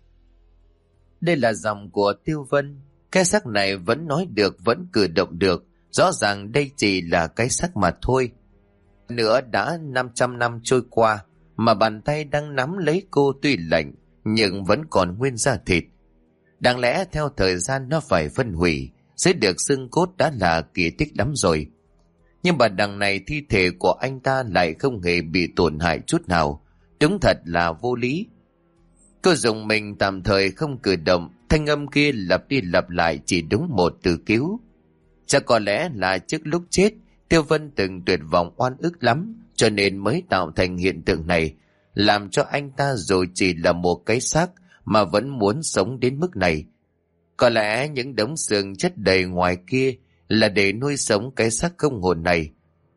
Đây là giọng của Tiêu Vân. Cái xác này vẫn nói được, vẫn cử động được. Rõ ràng đây chỉ là cái xác mà thôi. Nữa đã năm trăm năm trôi qua, mà bàn tay đang nắm lấy cô tuy lạnh, nhưng vẫn còn nguyên da thịt. Đáng lẽ theo thời gian nó phải phân hủy, sẽ được xương cốt đã là kỳ tích lắm rồi. Nhưng mà đằng này thi thể của anh ta lại không hề bị tổn hại chút nào. Đúng thật là vô lý. Cô dùng mình tạm thời không cử động, thanh âm kia lặp đi lặp lại chỉ đúng một từ cứu. Chắc có lẽ là trước lúc chết, Tiêu Vân từng tuyệt vọng oan ức lắm, cho nên mới tạo thành hiện tượng này, làm cho anh ta dù chỉ là một cái xác mà vẫn muốn sống đến mức này. Có lẽ những đống xương chất đầy ngoài kia là để nuôi sống cái xác không hồn này.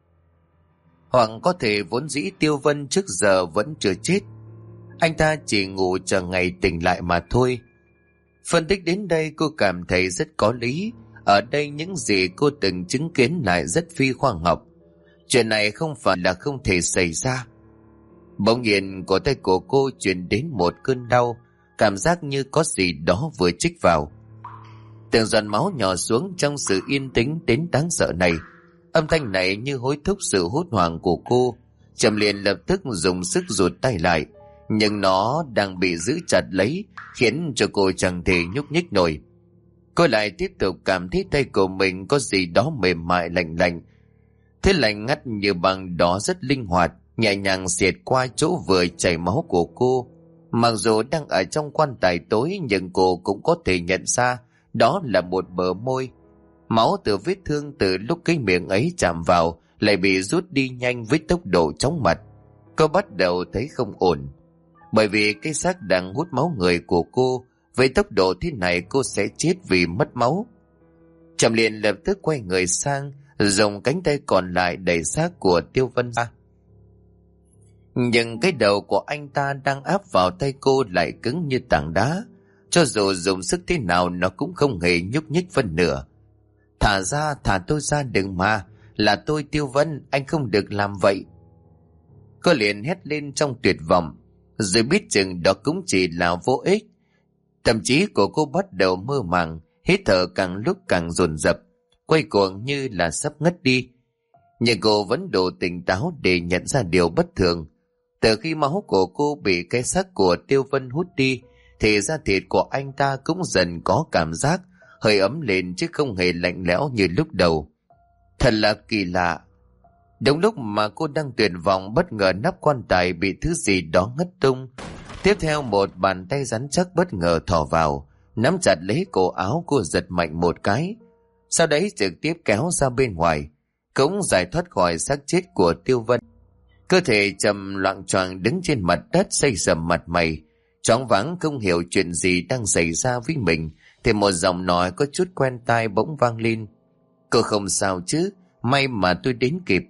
Hoặc có thể vốn dĩ Tiêu Vân trước giờ vẫn chưa chết. Anh ta chỉ ngủ chờ ngày tỉnh lại mà thôi. Phân tích đến đây cô cảm thấy rất có lý. Ở đây những gì cô từng chứng kiến lại rất phi khoa học. Chuyện này không phải là không thể xảy ra. Bỗng nhiên cổ tay của cô truyền đến một cơn đau, cảm giác như có gì đó vừa chích vào. Từng giọt máu nhỏ xuống trong sự yên tĩnh đến đáng sợ này. Âm thanh này như hối thúc sự hốt hoảng của cô. Trầm liền lập tức dùng sức rụt tay lại, nhưng nó đang bị giữ chặt lấy, khiến cho cô chẳng thể nhúc nhích nổi. Cô lại tiếp tục cảm thấy tay của mình có gì đó mềm mại lạnh lạnh. Thế lạnh ngắt như băng đó rất linh hoạt, nhẹ nhàng xẹt qua chỗ vừa chảy máu của cô. Mặc dù đang ở trong quan tài tối, nhưng cô cũng có thể nhận ra đó là một bờ môi. Máu từ vết thương từ lúc cái miệng ấy chạm vào lại bị rút đi nhanh với tốc độ chóng mặt. Cô bắt đầu thấy không ổn, bởi vì cái xác đang hút máu người của cô. Với tốc độ thế này cô sẽ chết vì mất máu. Trầm liền lập tức quay người sang, dùng cánh tay còn lại đẩy xác của Tiêu Vân ra. Nhưng cái đầu của anh ta đang áp vào tay cô lại cứng như tảng đá. Cho dù dùng sức thế nào nó cũng không hề nhúc nhích phân nửa. Thả ra, thả tôi ra, đừng mà. Là tôi Tiêu Vân, anh không được làm vậy. Cô liền hét lên trong tuyệt vọng, rồi biết chừng đó cũng chỉ là vô ích. Tâm trí của cô bắt đầu mơ màng, hít thở càng lúc càng dồn dập, quay cuồng như là sắp ngất đi. Nhưng cô vẫn đủ tỉnh táo để nhận ra điều bất thường. Từ khi máu của cô bị cái xác của Tiêu Vân hút đi, thì da thịt của anh ta cũng dần có cảm giác hơi ấm lên chứ không hề lạnh lẽo như lúc đầu. Thật là kỳ lạ. Đúng lúc mà cô đang tuyệt vọng, bất ngờ nắp quan tài bị thứ gì đó ngất tung. Tiếp theo một bàn tay rắn chắc bất ngờ thò vào, nắm chặt lấy cổ áo cô, giật mạnh một cái. Sau đấy trực tiếp kéo ra bên ngoài, cũng giải thoát khỏi xác chết của Tiêu Vân. Cơ thể Trầm loạng choạng đứng trên mặt đất, xây sầm mặt mày, choáng váng không hiểu chuyện gì đang xảy ra với mình. Thì một giọng nói có chút quen tai bỗng vang lên. Cô không sao chứ, may mà tôi đến kịp.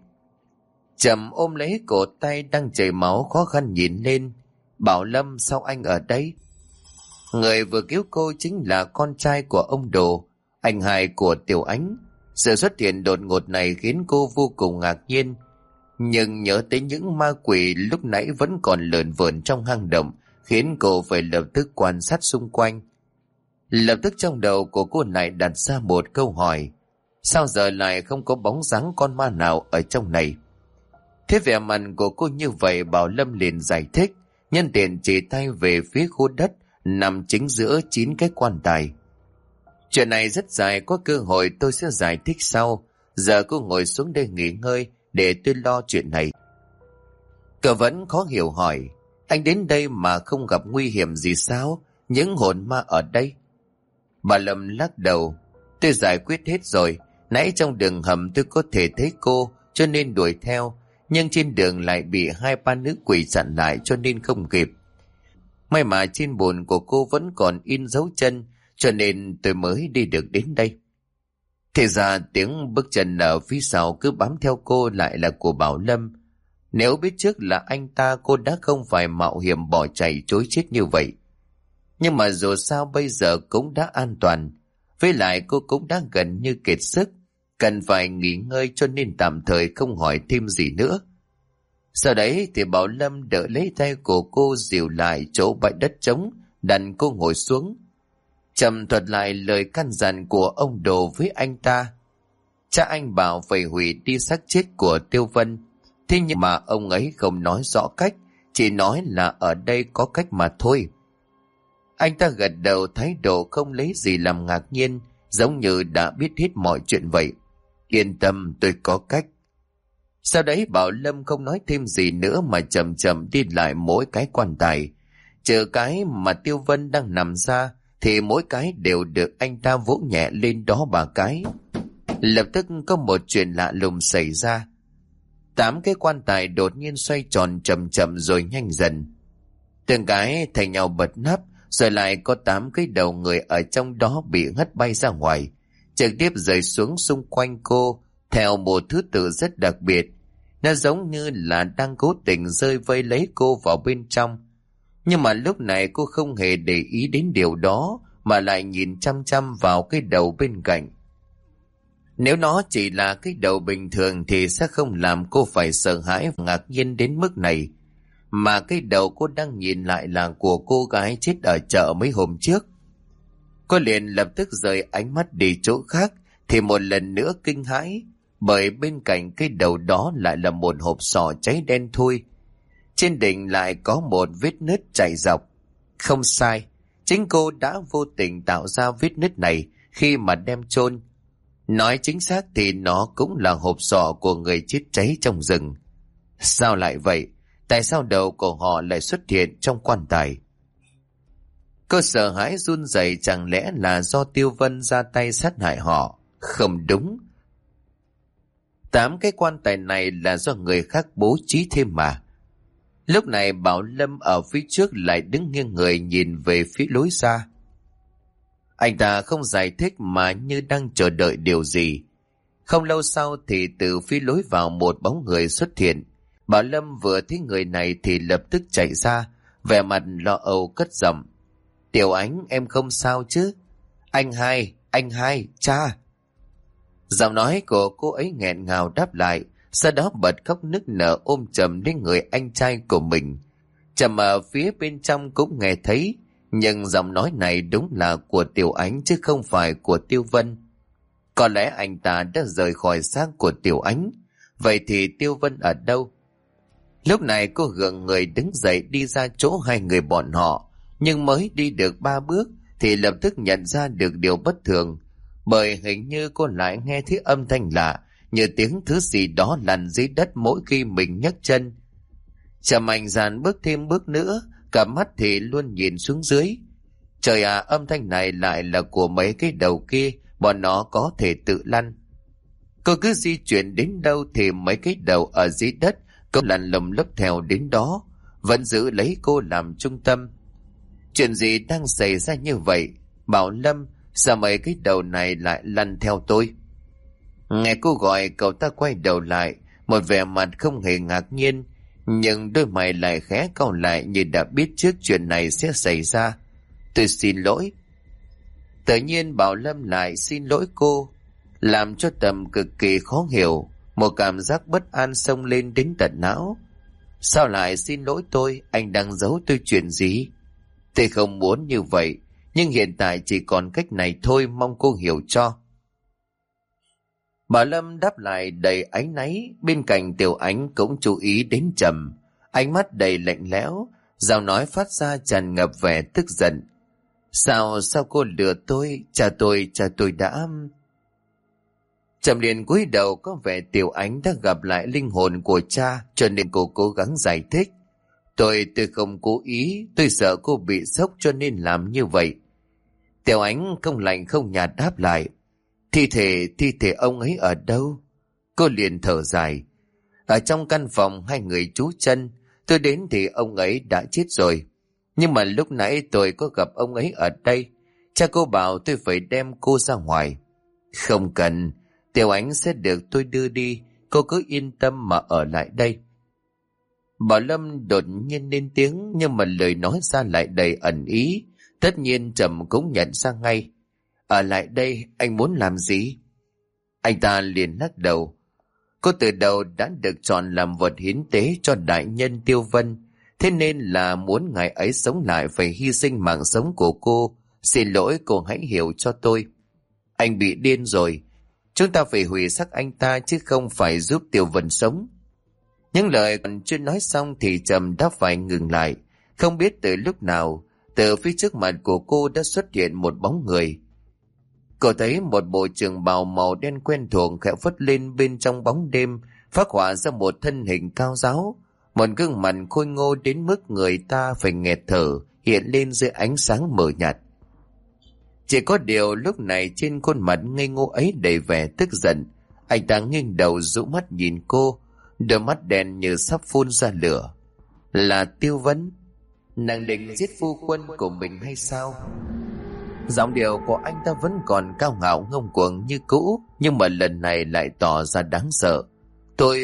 Trầm ôm lấy cổ tay đang chảy máu, khó khăn nhìn lên. Bảo Lâm, sao anh ở đây? Người vừa cứu cô chính là con trai của ông Đồ, anh hai của Tiểu Ánh. Sự xuất hiện đột ngột này khiến cô vô cùng ngạc nhiên. Nhưng nhớ tới những ma quỷ lúc nãy vẫn còn lởn vởn trong hang động, khiến cô phải lập tức quan sát xung quanh. Lập tức trong đầu của cô lại đặt ra một câu hỏi: sao giờ lại không có bóng dáng con ma nào ở trong này? Thế vẻ mặt của cô như vậy, Bảo Lâm liền giải thích, nhân tiện chỉ tay về phía khu đất nằm chính giữa chín cái quan tài. Chuyện này rất dài, có cơ hội tôi sẽ giải thích sau. Giờ cô ngồi xuống đây nghỉ ngơi để tôi lo chuyện này. Cậu vẫn khó hiểu hỏi, anh đến đây mà không gặp nguy hiểm gì sao? Những hồn ma ở đây? Bà Lâm lắc đầu, tôi giải quyết hết rồi. Nãy trong đường hầm tôi có thể thấy cô cho nên đuổi theo, nhưng trên đường lại bị hai ba nữ quỷ chặn lại cho nên không kịp. May mà trên bồn của cô vẫn còn in dấu chân, cho nên tôi mới đi được đến đây. Thì ra tiếng bước chân ở phía sau cứ bám theo cô lại là của Bảo Lâm. Nếu biết trước là anh ta, cô đã không phải mạo hiểm bỏ chạy chối chết như vậy. Nhưng mà dù sao bây giờ cũng đã an toàn. Với lại cô cũng đã gần như kiệt sức, cần phải nghỉ ngơi cho nên tạm thời không hỏi thêm gì nữa. Sau đấy thì Bảo Lâm đỡ lấy tay của cô dìu lại chỗ bãi đất trống, đặt cô ngồi xuống. Trầm thuật lại lời căn dặn của ông Đồ với anh ta. Cha anh bảo phải hủy đi xác chết của Tiêu Vân. Thế nhưng mà ông ấy không nói rõ cách, chỉ nói là ở đây có cách mà thôi. Anh ta gật đầu, thái độ không lấy gì làm ngạc nhiên, giống như đã biết hết mọi chuyện vậy. Yên tâm, tôi có cách. Sau đấy Bảo Lâm không nói thêm gì nữa mà chậm chậm đi lại mỗi cái quan tài. Trừ cái mà Tiêu Vân đang nằm ra thì mỗi cái đều được anh ta vỗ nhẹ lên đó ba cái. Lập tức có một chuyện lạ lùng xảy ra. Tám cái quan tài đột nhiên xoay tròn chậm chậm rồi nhanh dần. Từng cái thành nhau bật nắp, rồi lại có tám cái đầu người ở trong đó bị hất bay ra ngoài, trực tiếp rơi xuống xung quanh cô theo một thứ tự rất đặc biệt. Nó giống như là đang cố tình rơi vây lấy cô vào bên trong. Nhưng mà lúc này cô không hề để ý đến điều đó, mà lại nhìn chăm chăm vào cái đầu bên cạnh. Nếu nó chỉ là cái đầu bình thường thì sẽ không làm cô phải sợ hãi và ngạc nhiên đến mức này. Mà cái đầu cô đang nhìn lại là của cô gái chết ở chợ mấy hôm trước. Cô liền lập tức rời ánh mắt đi chỗ khác, thì một lần nữa kinh hãi, bởi bên cạnh cái đầu đó lại là một hộp sọ cháy đen thui. Trên đỉnh lại có một vết nứt chạy dọc. Không sai, chính cô đã vô tình tạo ra vết nứt này khi mà đem chôn. Nói chính xác thì nó cũng là hộp sọ của người chết cháy trong rừng. Sao lại vậy? Tại sao đầu của họ lại xuất hiện trong quan tài? Cô sợ hãi run rẩy, chẳng lẽ là do Tiêu Vân ra tay sát hại họ? Không đúng. Tám cái quan tài này là do người khác bố trí thêm mà. Lúc này Bảo Lâm ở phía trước lại đứng nghiêng người nhìn về phía lối ra. Anh ta không giải thích mà như đang chờ đợi điều gì. Không lâu sau thì từ phía lối vào một bóng người xuất hiện. Bảo Lâm vừa thấy người này thì lập tức chạy ra, vẻ mặt lo âu cất giọng. Tiểu Ánh, em không sao chứ? Anh hai, anh hai, cha. Giọng nói của cô ấy nghẹn ngào đáp lại, sau đó bật khóc nức nở ôm chầm đến người anh trai của mình. Trầm ở phía bên trong cũng nghe thấy, nhưng giọng nói này đúng là của Tiểu Ánh chứ không phải của Tiêu Vân. Có lẽ anh ta đã rời khỏi xác của Tiểu Ánh. Vậy thì Tiêu Vân ở đâu? Lúc này cô gượng người đứng dậy đi ra chỗ hai người bọn họ, nhưng mới đi được ba bước thì lập tức nhận ra được điều bất thường, bởi hình như cô lại nghe thấy âm thanh lạ, như tiếng thứ gì đó lăn dưới đất mỗi khi mình nhấc chân. Chả mạnh dạn bước thêm bước nữa, cả mắt thì luôn nhìn xuống dưới. Trời à, âm thanh này lại là của mấy cái đầu kia, bọn nó có thể tự lăn. Cô cứ di chuyển đến đâu thì mấy cái đầu ở dưới đất cũng lăn lầm lấp theo đến đó, vẫn giữ lấy cô làm trung tâm. Chuyện gì đang xảy ra như vậy? Bảo Lâm, sao mấy cái đầu này lại lăn theo tôi? Nghe cô gọi, cậu ta quay đầu lại, một vẻ mặt không hề ngạc nhiên, nhưng đôi mày lại khẽ cau lại như đã biết trước chuyện này sẽ xảy ra. Tôi xin lỗi. Tự nhiên Bảo Lâm lại xin lỗi cô, làm cho Tầm cực kỳ khó hiểu, một cảm giác bất an xông lên đến tận não. Sao lại xin lỗi tôi? Anh đang giấu tôi chuyện gì? Tôi không muốn như vậy, nhưng hiện tại chỉ còn cách này thôi, mong cô hiểu cho. Bà Lâm đáp lại đầy áy náy, bên cạnh Tiểu Ánh cũng chú ý đến Trầm, ánh mắt đầy lạnh lẽo, giọng nói phát ra tràn ngập vẻ tức giận. Sao, sao cô lừa tôi? Cha tôi, cha tôi đã... Trầm liền cúi đầu, có vẻ Tiểu Ánh đã gặp lại linh hồn của cha, cho nên cô cố gắng giải thích. Tôi, tôi không cố ý, tôi sợ cô bị sốc cho nên làm như vậy. Tiểu Ánh không lạnh không nhạt đáp lại. Thi thể, thi thể ông ấy ở đâu? Cô liền thở dài. Ở trong căn phòng hai người trú chân, tôi đến thì ông ấy đã chết rồi. Nhưng mà lúc nãy tôi có gặp ông ấy ở đây. Cha cô bảo tôi phải đem cô ra ngoài. Không cần, Tiểu Ánh sẽ được tôi đưa đi, cô cứ yên tâm mà ở lại đây. Bảo Lâm đột nhiên lên tiếng, nhưng mà lời nói ra lại đầy ẩn ý. Tất nhiên Trầm cũng nhận ra ngay. Ở lại đây anh muốn làm gì? Anh ta liền lắc đầu. Cô từ đầu đã được chọn làm vật hiến tế cho đại nhân Tiêu Vân, thế nên là muốn ngài ấy sống lại phải hy sinh mạng sống của cô. Xin lỗi, cô hãy hiểu cho tôi. Anh bị điên rồi. Chúng ta phải hủy xác anh ta chứ không phải giúp Tiêu Vân sống. Những lời còn chưa nói xong thì Trầm đã phải ngừng lại. Không biết từ lúc nào, từ phía trước mặt của cô đã xuất hiện một bóng người. Cô thấy một bộ trường bào màu đen quen thuộc khẽ phất lên bên trong bóng đêm, phác họa ra một thân hình cao ráo, một gương mặt khôi ngô đến mức người ta phải nghẹt thở hiện lên dưới ánh sáng mờ nhạt. Chỉ có điều lúc này trên khuôn mặt ngây ngô ấy đầy vẻ tức giận. Anh ta nghiêng đầu dụ mắt nhìn cô, đôi mắt đen như sắp phun ra lửa. Là Tiêu Vân? Nàng định giết phu quân của mình hay sao? Giọng điệu của anh ta vẫn còn cao ngạo ngông cuồng như cũ, nhưng mà lần này lại tỏ ra đáng sợ. Tôi...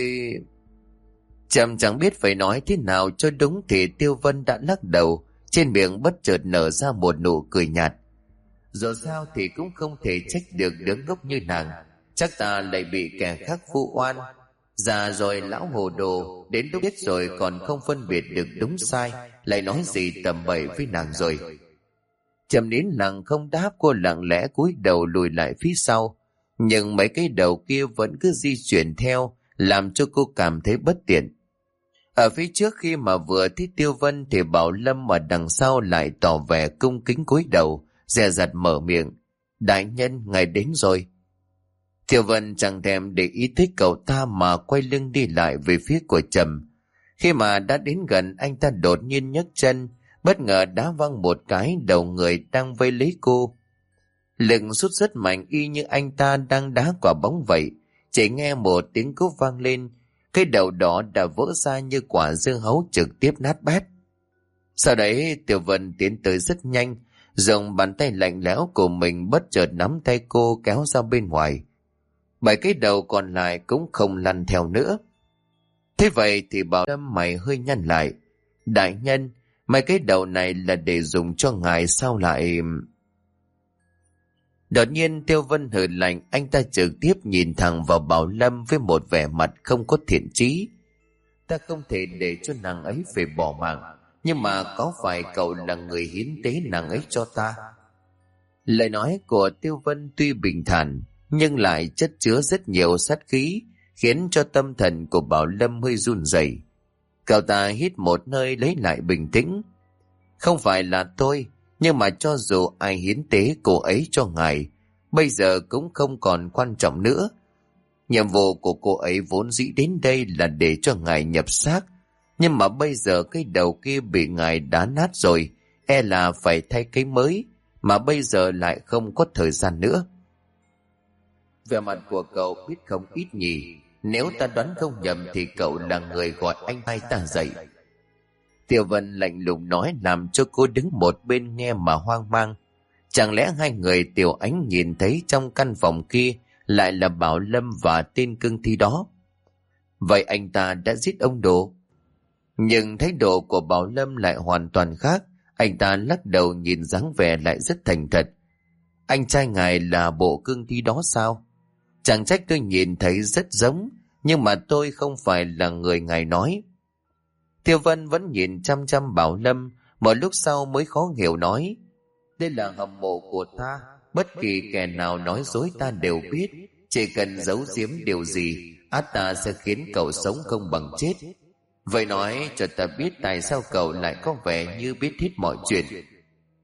Trầm chẳng biết phải nói thế nào cho đúng thì Tiêu Vân đã lắc đầu, trên miệng bất chợt nở ra một nụ cười nhạt. Dù sao thì cũng không thể trách được đứa ngốc như nàng. Chắc ta lại bị kẻ khác vu oan. Già rồi lão hồ đồ, đến lúc chết rồi còn không phân biệt được đúng sai, lại nói gì tầm bậy với nàng rồi. Trầm nín lặng không đáp, cô lặng lẽ cúi đầu lùi lại phía sau. Nhưng mấy cái đầu kia vẫn cứ di chuyển theo, làm cho cô cảm thấy bất tiện. Ở phía trước khi mà vừa thấy Tiêu Vân thì Bảo Lâm ở đằng sau lại tỏ vẻ cung kính cúi đầu, dè dặt mở miệng. Đại nhân, ngài đến rồi. Tiêu Vân chẳng thèm để ý thích cậu ta mà quay lưng đi lại về phía của Trầm. Khi mà đã đến gần, anh ta đột nhiên nhấc chân, bất ngờ đá văng một cái đầu người đang vây lấy cô. Lực sút rất mạnh, y như anh ta đang đá quả bóng vậy. Chỉ nghe một tiếng cúp vang lên, cái đầu đó đã vỡ ra như quả dưa hấu, trực tiếp nát bét. Sau đấy Tiểu Vân tiến tới rất nhanh, dùng bàn tay lạnh lẽo của mình bất chợt nắm tay cô kéo ra bên ngoài. Bảy cái đầu còn lại cũng không lăn theo nữa. Thế vậy thì Bảo Lâm mày hơi nhăn lại. Đại nhân, mấy cái đầu này là để dùng cho ngài sao lại... Đột nhiên Tiêu Vân hừ lạnh, anh ta trực tiếp nhìn thẳng vào Bảo Lâm với một vẻ mặt không có thiện chí. Ta không thể để cho nàng ấy phải bỏ mạng, nhưng mà có phải cậu là người hiến tế nàng ấy cho ta? Lời nói của Tiêu Vân tuy bình thản, nhưng lại chất chứa rất nhiều sát khí, khiến cho tâm thần của Bảo Lâm hơi run rẩy. Cậu ta hít một hơi lấy lại bình tĩnh. Không phải là tôi, nhưng mà cho dù ai hiến tế cô ấy cho ngài, bây giờ cũng không còn quan trọng nữa. Nhiệm vụ của cô ấy vốn dĩ đến đây là để cho ngài nhập xác, nhưng mà bây giờ cái đầu kia bị ngài đá nát rồi, e là phải thay cái mới, mà bây giờ lại không có thời gian nữa. Vẻ mặt của cậu biết không ít nhỉ, nếu ta đoán không nhầm thì cậu là người gọi anh hai ta dậy. Tiêu Vân lạnh lùng nói, làm cho cô đứng một bên nghe mà hoang mang. Chẳng lẽ hai người Tiểu Ánh nhìn thấy trong căn phòng kia lại là Bảo Lâm và tên cương thi đó? Vậy anh ta đã giết ông Đồ? Nhưng thái độ của Bảo Lâm lại hoàn toàn khác. Anh ta lắc đầu, nhìn dáng vẻ lại rất thành thật. Anh trai ngài là bộ cương thi đó sao? Chẳng trách tôi nhìn thấy rất giống, nhưng mà tôi không phải là người ngài nói. Tiêu Vân vẫn nhìn chăm chăm Bảo Lâm, một lúc sau mới khó hiểu nói. Đây là hầm mộ của ta, bất kỳ kẻ nào nói dối ta đều biết. Chỉ cần giấu giếm điều gì, át ta sẽ khiến cậu sống không bằng chết. Vậy nói cho ta biết tại sao cậu lại có vẻ như biết hết mọi chuyện.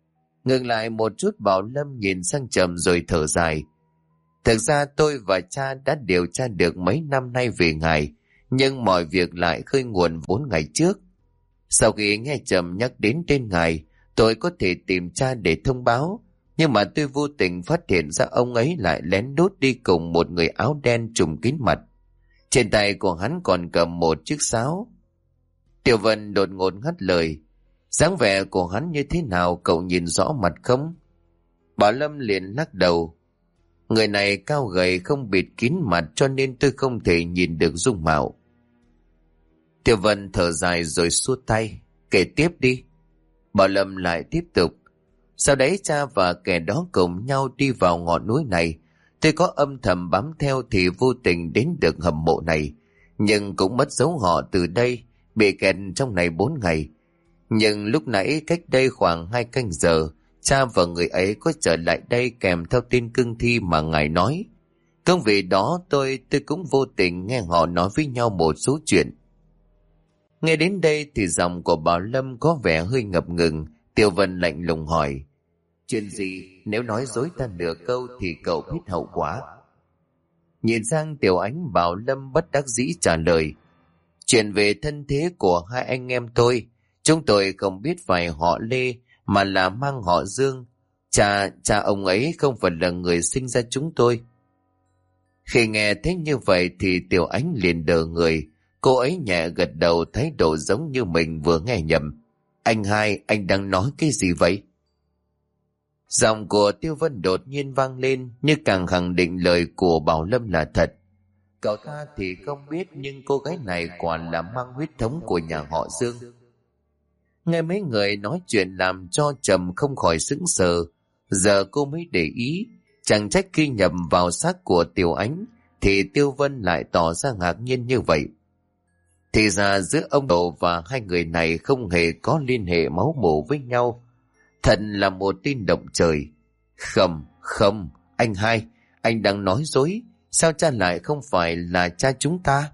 Ngừng lại một chút, Bảo Lâm nhìn sang Trầm rồi thở dài. Thực ra tôi và cha đã điều tra được mấy năm nay về ngài, nhưng mọi việc lại khơi nguồn bốn ngày trước. Sau khi nghe Trầm nhắc đến tên ngài, tôi có thể tìm cha để thông báo, nhưng mà tôi vô tình phát hiện ra ông ấy lại lén lút đi cùng một người áo đen trùm kín mặt. Trên tay của hắn còn cầm một chiếc sáo. Tiểu Vân đột ngột ngắt lời. Dáng vẻ của hắn như thế nào, cậu nhìn rõ mặt không? Bảo Lâm liền lắc đầu. Người này cao gầy, không bịt kín mặt, cho nên tôi không thể nhìn được dung mạo. Tiểu Vân thở dài rồi xua tay. Kể tiếp đi. Bảo Lâm lại tiếp tục. Sau đấy cha và kẻ đó cùng nhau đi vào ngọn núi này. Tôi có âm thầm bám theo thì vô tình đến được hầm mộ này, nhưng cũng mất dấu họ từ đây, bị kẹt trong này bốn ngày. Nhưng lúc nãy cách đây khoảng hai canh giờ, cha và người ấy có trở lại đây kèm theo tin cương thi mà ngài nói. Công vì đó tôi tôi cũng vô tình nghe họ nói với nhau một số chuyện. Nghe đến đây thì giọng của Bảo Lâm có vẻ hơi ngập ngừng. Tiểu Vân lạnh lùng hỏi. Chuyện gì? Nếu nói dối ta nửa câu thì cậu biết hậu quả. Nhìn sang Tiểu Ánh, Bảo Lâm bất đắc dĩ trả lời. Chuyện về thân thế của hai anh em tôi, chúng tôi không biết phải họ Lê mà là mang họ Dương. Cha, cha ông ấy không phải là người sinh ra chúng tôi. Khi nghe thấy như vậy thì Tiểu Ánh liền đờ người. Cô ấy nhẹ gật đầu, thái độ giống như mình vừa nghe nhầm. Anh hai, anh đang nói cái gì vậy? Giọng của Tiêu Vân đột nhiên vang lên, như càng khẳng định lời của Bảo Lâm là thật. Cậu ta thì không biết, nhưng cô gái này quả là mang huyết thống của nhà họ Dương. Nghe mấy người nói chuyện làm cho Trầm không khỏi sững sờ. Giờ cô mới để ý, chẳng trách khi nhầm vào xác của Tiểu Ánh thì Tiêu Vân lại tỏ ra ngạc nhiên như vậy. Thì ra giữa ông Độ và hai người này không hề có liên hệ máu mủ với nhau. Thật là một tin động trời. Không, không, anh hai, anh đang nói dối. Sao cha lại không phải là cha chúng ta?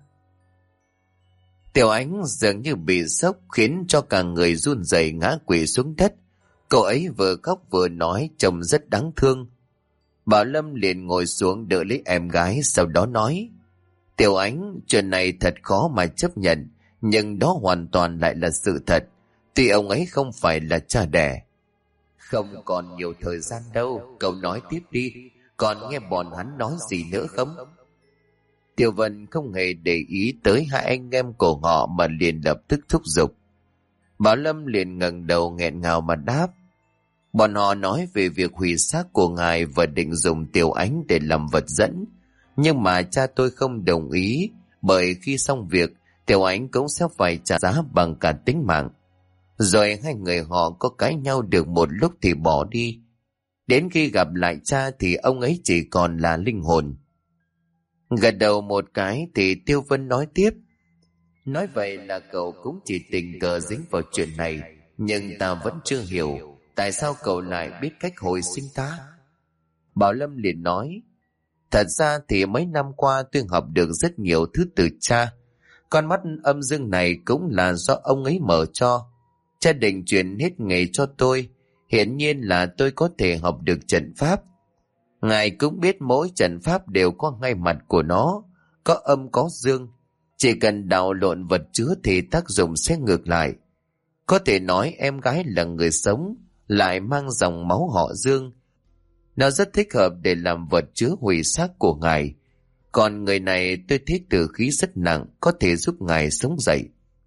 Tiểu Ánh dường như bị sốc khiến cho cả người run rẩy ngã quỵ xuống đất. Cậu ấy vừa khóc vừa nói, trông rất đáng thương. Bảo Lâm liền ngồi xuống đỡ lấy em gái, sau đó nói. Tiểu Ánh, chuyện này thật khó mà chấp nhận, nhưng đó hoàn toàn lại là sự thật. Tuy ông ấy không phải là cha đẻ. Không còn nhiều thời gian đâu, cậu nói tiếp đi, còn nghe bọn hắn nói gì nữa không? Tiểu Vân không hề để ý tới hai anh em của họ mà liền lập tức thúc giục. Bảo Lâm liền ngẩng đầu nghẹn ngào mà đáp. Bọn họ nói về việc hủy xác của ngài và định dùng Tiểu Ánh để làm vật dẫn. Nhưng mà cha tôi không đồng ý, bởi khi xong việc, Tiểu Ánh cũng sẽ phải trả giá bằng cả tính mạng. Rồi hai người họ có cãi nhau được một lúc thì bỏ đi. Đến khi gặp lại cha thì ông ấy chỉ còn là linh hồn. Gật đầu một cái thì Tiêu Vân nói tiếp. Nói vậy là cậu cũng chỉ tình cờ dính vào chuyện này, nhưng ta vẫn chưa hiểu tại sao cậu lại biết cách hồi sinh ta. Bảo Lâm liền nói. Thật ra thì mấy năm qua tôi học được rất nhiều thứ từ cha. Con mắt âm dương này cũng là do ông ấy mở cho. Cha định truyền hết nghề cho tôi. Hiển nhiên là tôi có thể học được trận pháp. Ngài cũng biết mỗi trận pháp đều có ngay mặt của nó, có âm có dương. Chỉ cần đảo lộn vật chứa thì tác dụng sẽ ngược lại. Có thể nói em gái là người sống, lại mang dòng máu họ Dương. Nó rất thích hợp để làm vật chứa hủy xác của ngài. Còn người này tôi thấy tử khí rất nặng, có thể giúp ngài sống dậy.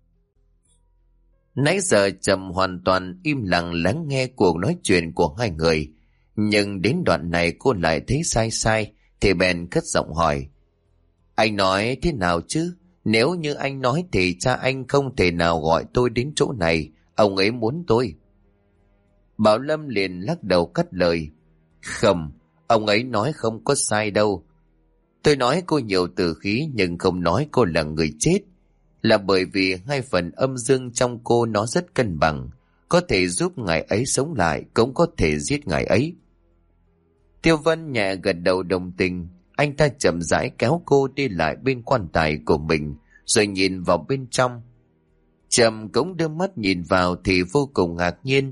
Nãy giờ Trầm hoàn toàn im lặng lắng nghe cuộc nói chuyện của hai người. Nhưng đến đoạn này cô lại thấy sai sai, thì bèn cất giọng hỏi. Anh nói thế nào chứ? Nếu như anh nói thì cha anh không thể nào gọi tôi đến chỗ này, ông ấy muốn tôi. Bảo Lâm liền lắc đầu cắt lời. Không, ông ấy nói không có sai đâu. Tôi nói cô nhiều tử khí nhưng không nói cô là người chết. Là bởi vì hai phần âm dương trong cô nó rất cân bằng, có thể giúp ngài ấy sống lại, cũng có thể giết ngài ấy. Tiêu Vân nhẹ gật đầu đồng tình. Anh ta chậm rãi kéo cô đi lại bên quan tài của mình, rồi nhìn vào bên trong. Trầm cũng đưa mắt nhìn vào thì vô cùng ngạc nhiên.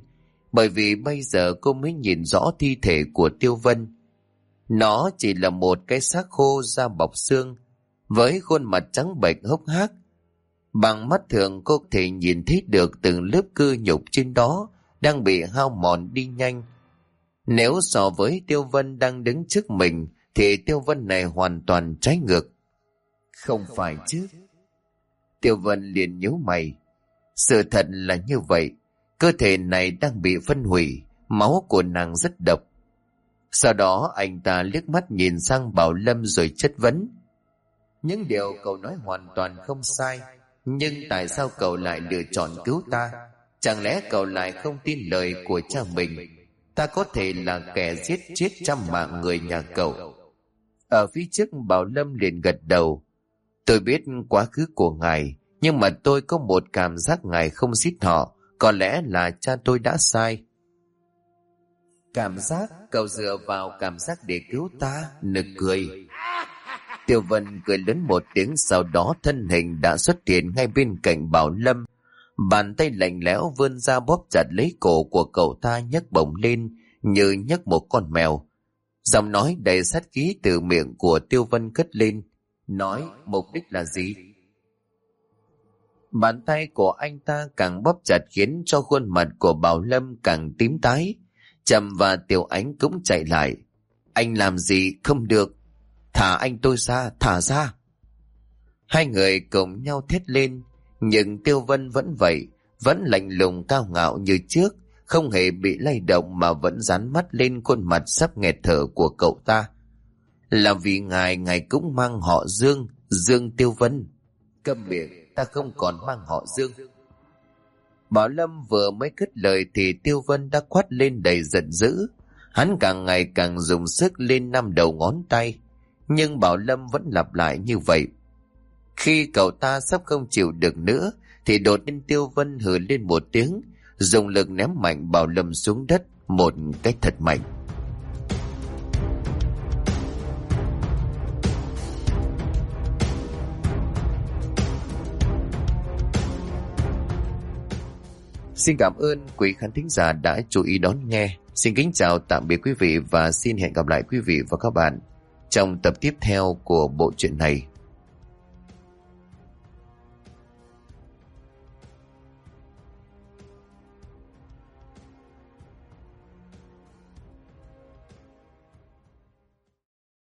bởi vì bây giờ cô mới nhìn rõ thi thể của Tiêu Vân. Nó chỉ là một cái xác khô da bọc xương, với khuôn mặt trắng bệch hốc hác. Bằng mắt thường cô có thể nhìn thấy được từng lớp cơ nhục trên đó đang bị hao mòn đi nhanh. Nếu so với Tiêu Vân đang đứng trước mình thì Tiêu Vân này hoàn toàn trái ngược. Không phải chứ? Tiêu Vân liền nhíu mày. Sự thật là như vậy, cơ thể này đang bị phân hủy, máu của nàng rất độc. Sau đó anh ta liếc mắt nhìn sang Bảo Lâm rồi chất vấn. Những điều cậu nói hoàn toàn không sai, nhưng tại sao cậu lại lựa chọn cứu ta? Chẳng lẽ cậu lại không tin lời của cha mình? Ta có thể là kẻ giết chết trăm mạng người nhà cậu. Ở phía trước Bảo Lâm liền gật đầu. Tôi biết quá khứ của ngài, nhưng mà tôi có một cảm giác ngài không giết họ. Có lẽ là cha tôi đã sai. Cảm giác? Cậu dựa vào cảm giác để cứu ta? Nực cười. Tiêu Vân cười lớn một tiếng, sau đó thân hình đã xuất hiện ngay bên cạnh Bảo Lâm. Bàn tay lạnh lẽo vươn ra bóp chặt lấy cổ của cậu ta, nhấc bổng lên như nhấc một con mèo. Giọng nói đầy sát khí từ miệng của Tiêu Vân cất lên. Nói mục đích là gì? Bàn tay của anh ta càng bóp chặt khiến cho khuôn mặt của Bảo Lâm càng tím tái. Trầm và Tiểu Ánh cũng chạy lại. Anh làm gì? Không được. Thả anh tôi ra, thả ra. Hai người cùng nhau thét lên, nhưng Tiêu Vân vẫn vậy, vẫn lạnh lùng cao ngạo như trước, không hề bị lay động mà vẫn dán mắt lên khuôn mặt sắp nghẹt thở của cậu ta. Là vì ngài, ngài cũng mang họ Dương, Dương Tiêu Vân. Câm miệng, ta không còn mang họ Dương. Bảo Lâm vừa mới cất lời thì Tiêu Vân đã quát lên đầy giận dữ. Hắn càng ngày càng dùng sức lên năm đầu ngón tay, nhưng Bảo Lâm vẫn lặp lại như vậy. Khi cậu ta sắp không chịu được nữa thì đột nhiên Tiêu Vân hừ lên một tiếng, dùng lực ném mạnh Bảo Lâm xuống đất một cách thật mạnh. Xin cảm ơn quý khán thính giả đã chú ý đón nghe. Xin kính chào tạm biệt quý vị và xin hẹn gặp lại quý vị và các bạn trong tập tiếp theo của bộ truyện này.